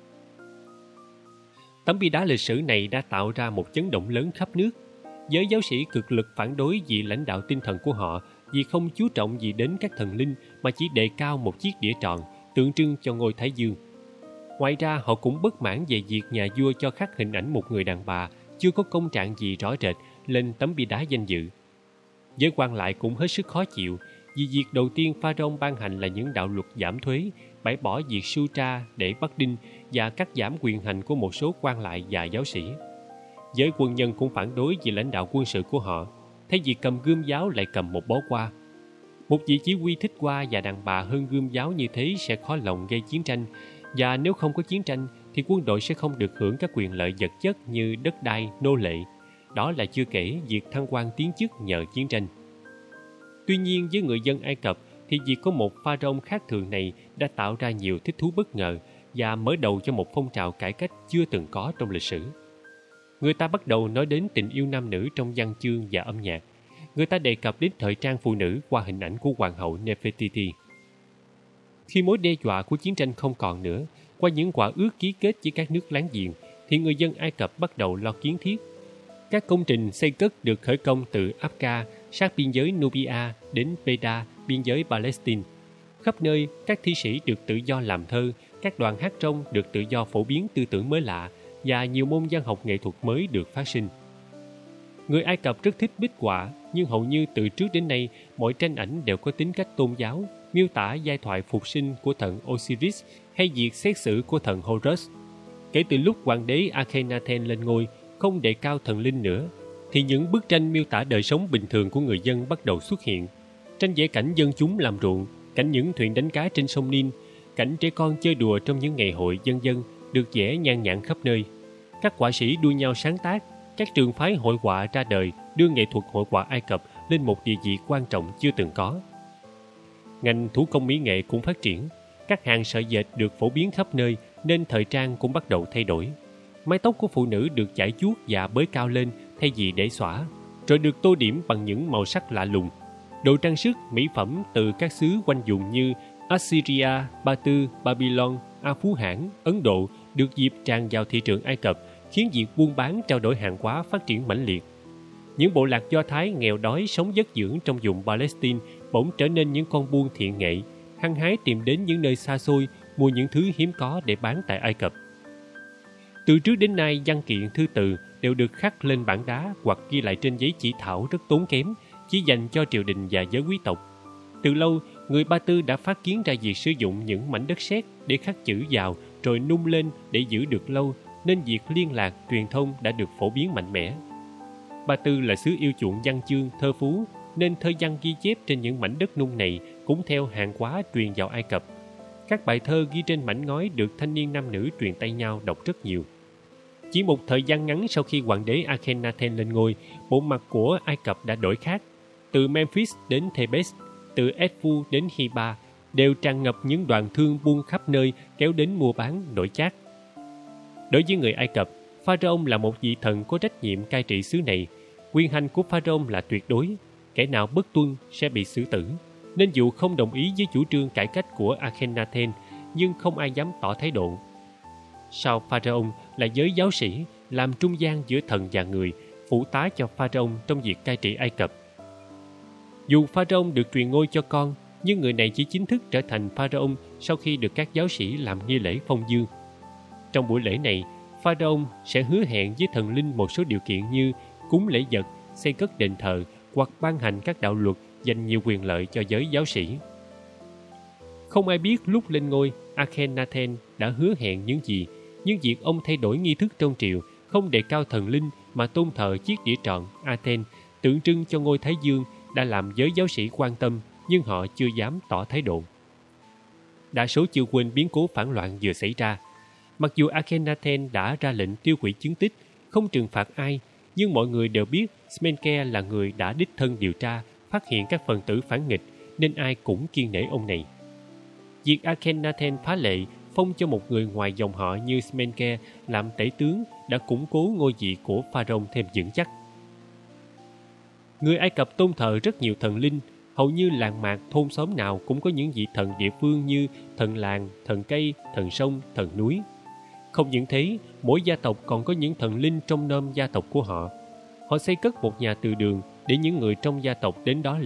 Tấm bia đá lịch sử này đã tạo ra một chấn động lớn khắp nước. Giới giáo sĩ cực lực phản đối vị lãnh đạo tinh thần của họ vì không chú trọng gì đến các thần linh mà chỉ đề cao một chiếc đĩa tròn tượng trưng cho ngôi Thái Dương. Ngoài ra, họ cũng bất mãn về việc nhà vua cho khắc hình ảnh một người đàn bà chưa có công trạng gì rõ rệt lên tấm bia đá danh dự. Giới quan lại cũng hết sức khó chịu vì việc đầu tiên Pharaoh ban hành là những đạo luật giảm thuế, bãi bỏ việc sutra để bắt đinh và cắt giảm quyền hành của một số quan lại và giáo sĩ. Giới quân nhân cũng phản đối vì lãnh đạo quân sự của họ, thay vì cầm gươm giáo lại cầm một bó hoa. Một vị chỉ huy thích hoa và đàn bà hơn gươm giáo như thế sẽ khó lòng gây chiến tranh, và nếu không có chiến tranh thì quân đội sẽ không được hưởng các quyền lợi vật chất như đất đai, nô lệ. Đó là chưa kể việc thăng quan tiến chức nhờ chiến tranh. Tuy nhiên, với người dân Ai Cập thì việc có một pharaoh khác thường này đã tạo ra nhiều thích thú bất ngờ và mở đầu cho một phong trào cải cách chưa từng có trong lịch sử. Người ta bắt đầu nói đến tình yêu nam nữ trong văn chương và âm nhạc. Người ta đề cập đến thời trang phụ nữ qua hình ảnh của hoàng hậu Nefertiti. Khi mối đe dọa của chiến tranh không còn nữa, qua những quả ước ký kết với các nước láng giềng, thì người dân Ai Cập bắt đầu lo kiến thiết. Các công trình xây cất được khởi công từ Abka, sát biên giới Nubia, đến Peda, biên giới Palestine. Khắp nơi, các thi sĩ được tự do làm thơ, các đoàn hát trong được tự do phổ biến tư tưởng mới lạ, và nhiều môn văn học nghệ thuật mới được phát sinh. Người Ai Cập rất thích bích họa, nhưng hầu như từ trước đến nay, mọi tranh ảnh đều có tính cách tôn giáo, miêu tả giai thoại phục sinh của thần Osiris hay việc xét xử của thần Horus. Kể từ lúc hoàng đế Akhenaten lên ngôi, không đề cao thần linh nữa, thì những bức tranh miêu tả đời sống bình thường của người dân bắt đầu xuất hiện. Tranh vẽ cảnh dân chúng làm ruộng, cảnh những thuyền đánh cá trên sông Nin, cảnh trẻ con chơi đùa trong những ngày hội dân dân được vẽ nhan nhản khắp nơi. Các họa sĩ đua nhau sáng tác, các trường phái hội họa ra đời đưa nghệ thuật hội họa Ai Cập lên một địa vị quan trọng chưa từng có. Ngành thủ công mỹ nghệ cũng phát triển, các hàng sợi dệt được phổ biến khắp nơi nên thời trang cũng bắt đầu thay đổi. Mái tóc của phụ nữ được chải chuốt và bới cao lên thay vì để xõa, rồi được tô điểm bằng những màu sắc lạ lùng. Đồ trang sức, mỹ phẩm từ các xứ quanh vùng như Assyria, Ba Tư, Babylon, A Phú Hãn, Ấn Độ được dịp tràn vào thị trường Ai Cập, khiến việc buôn bán trao đổi hàng hóa phát triển mãnh liệt. Những bộ lạc Do Thái nghèo đói sống vất dưỡng trong vùng Palestine bỗng trở nên những con buôn thiện nghệ, hăng hái tìm đến những nơi xa xôi mua những thứ hiếm có để bán tại Ai Cập. Từ trước đến nay, văn kiện thư từ đều được khắc lên bảng đá hoặc ghi lại trên giấy chỉ thảo rất tốn kém, chỉ dành cho triều đình và giới quý tộc. Từ lâu, người Ba Tư đã phát kiến ra việc sử dụng những mảnh đất sét để khắc chữ vào rồi nung lên để giữ được lâu, nên việc liên lạc, truyền thông đã được phổ biến mạnh mẽ. Ba Tư là xứ yêu chuộng văn chương, thơ phú, nên thơ văn ghi chép trên những mảnh đất nung này cũng theo hàng hóa truyền vào Ai Cập. Các bài thơ ghi trên mảnh ngói được thanh niên nam nữ truyền tay nhau đọc rất nhiều. Chỉ một thời gian ngắn sau khi hoàng đế Akhenaten lên ngôi, bộ mặt của Ai Cập đã đổi khác. Từ Memphis đến Thebes, từ Edfu đến Hiba, đều tràn ngập những đoàn thương buôn khắp nơi kéo đến mua bán, đổi chác. Đối với người Ai Cập, Pharaoh là một vị thần có trách nhiệm cai trị xứ này. Quyền hành của Pharaoh là tuyệt đối, kẻ nào bất tuân sẽ bị xử tử. Nên dù không đồng ý với chủ trương cải cách của Akhenaten, nhưng không ai dám tỏ thái độ. Sau Pharaoh là giới giáo sĩ, làm trung gian giữa thần và người, phụ tá cho Pharaoh trong việc cai trị Ai Cập. Dù Pharaoh được truyền ngôi cho con, nhưng người này chỉ chính thức trở thành Pharaoh sau khi được các giáo sĩ làm nghi lễ phong dương. Trong buổi lễ này, Pharaoh sẽ hứa hẹn với thần linh một số điều kiện như cúng lễ vật, xây cất đền thờ hoặc ban hành các đạo luật dành nhiều quyền lợi cho giới giáo sĩ. Không ai biết lúc lên ngôi, Akhenaten đã hứa hẹn những gì, nhưng việc ông thay đổi nghi thức trong triều, không đề cao thần linh mà tôn thờ chiếc đĩa tròn Aten tượng trưng cho ngôi Thái Dương đã làm giới giáo sĩ quan tâm, nhưng họ chưa dám tỏ thái độ. Đa số chưa quên biến cố phản loạn vừa xảy ra. Mặc dù Akhenaten đã ra lệnh tiêu hủy chứng tích, không trừng phạt ai, nhưng mọi người đều biết Smenke là người đã đích thân điều tra, phát hiện các phần tử phản nghịch, nên ai cũng kiêng nể ông này. Việc Akhenaten phá lệ phong cho một người ngoài dòng họ như Smenke làm tể tướng đã củng cố ngôi vị của Pharaoh thêm vững chắc. Người Ai Cập tôn thờ rất nhiều thần linh, hầu như làng mạc thôn xóm nào cũng có những vị thần địa phương như thần làng, thần cây, thần sông, thần núi. Không những thế, mỗi gia tộc còn có những thần linh trong nôm gia tộc của họ. Họ xây cất một nhà từ đường để những người trong gia tộc đến đó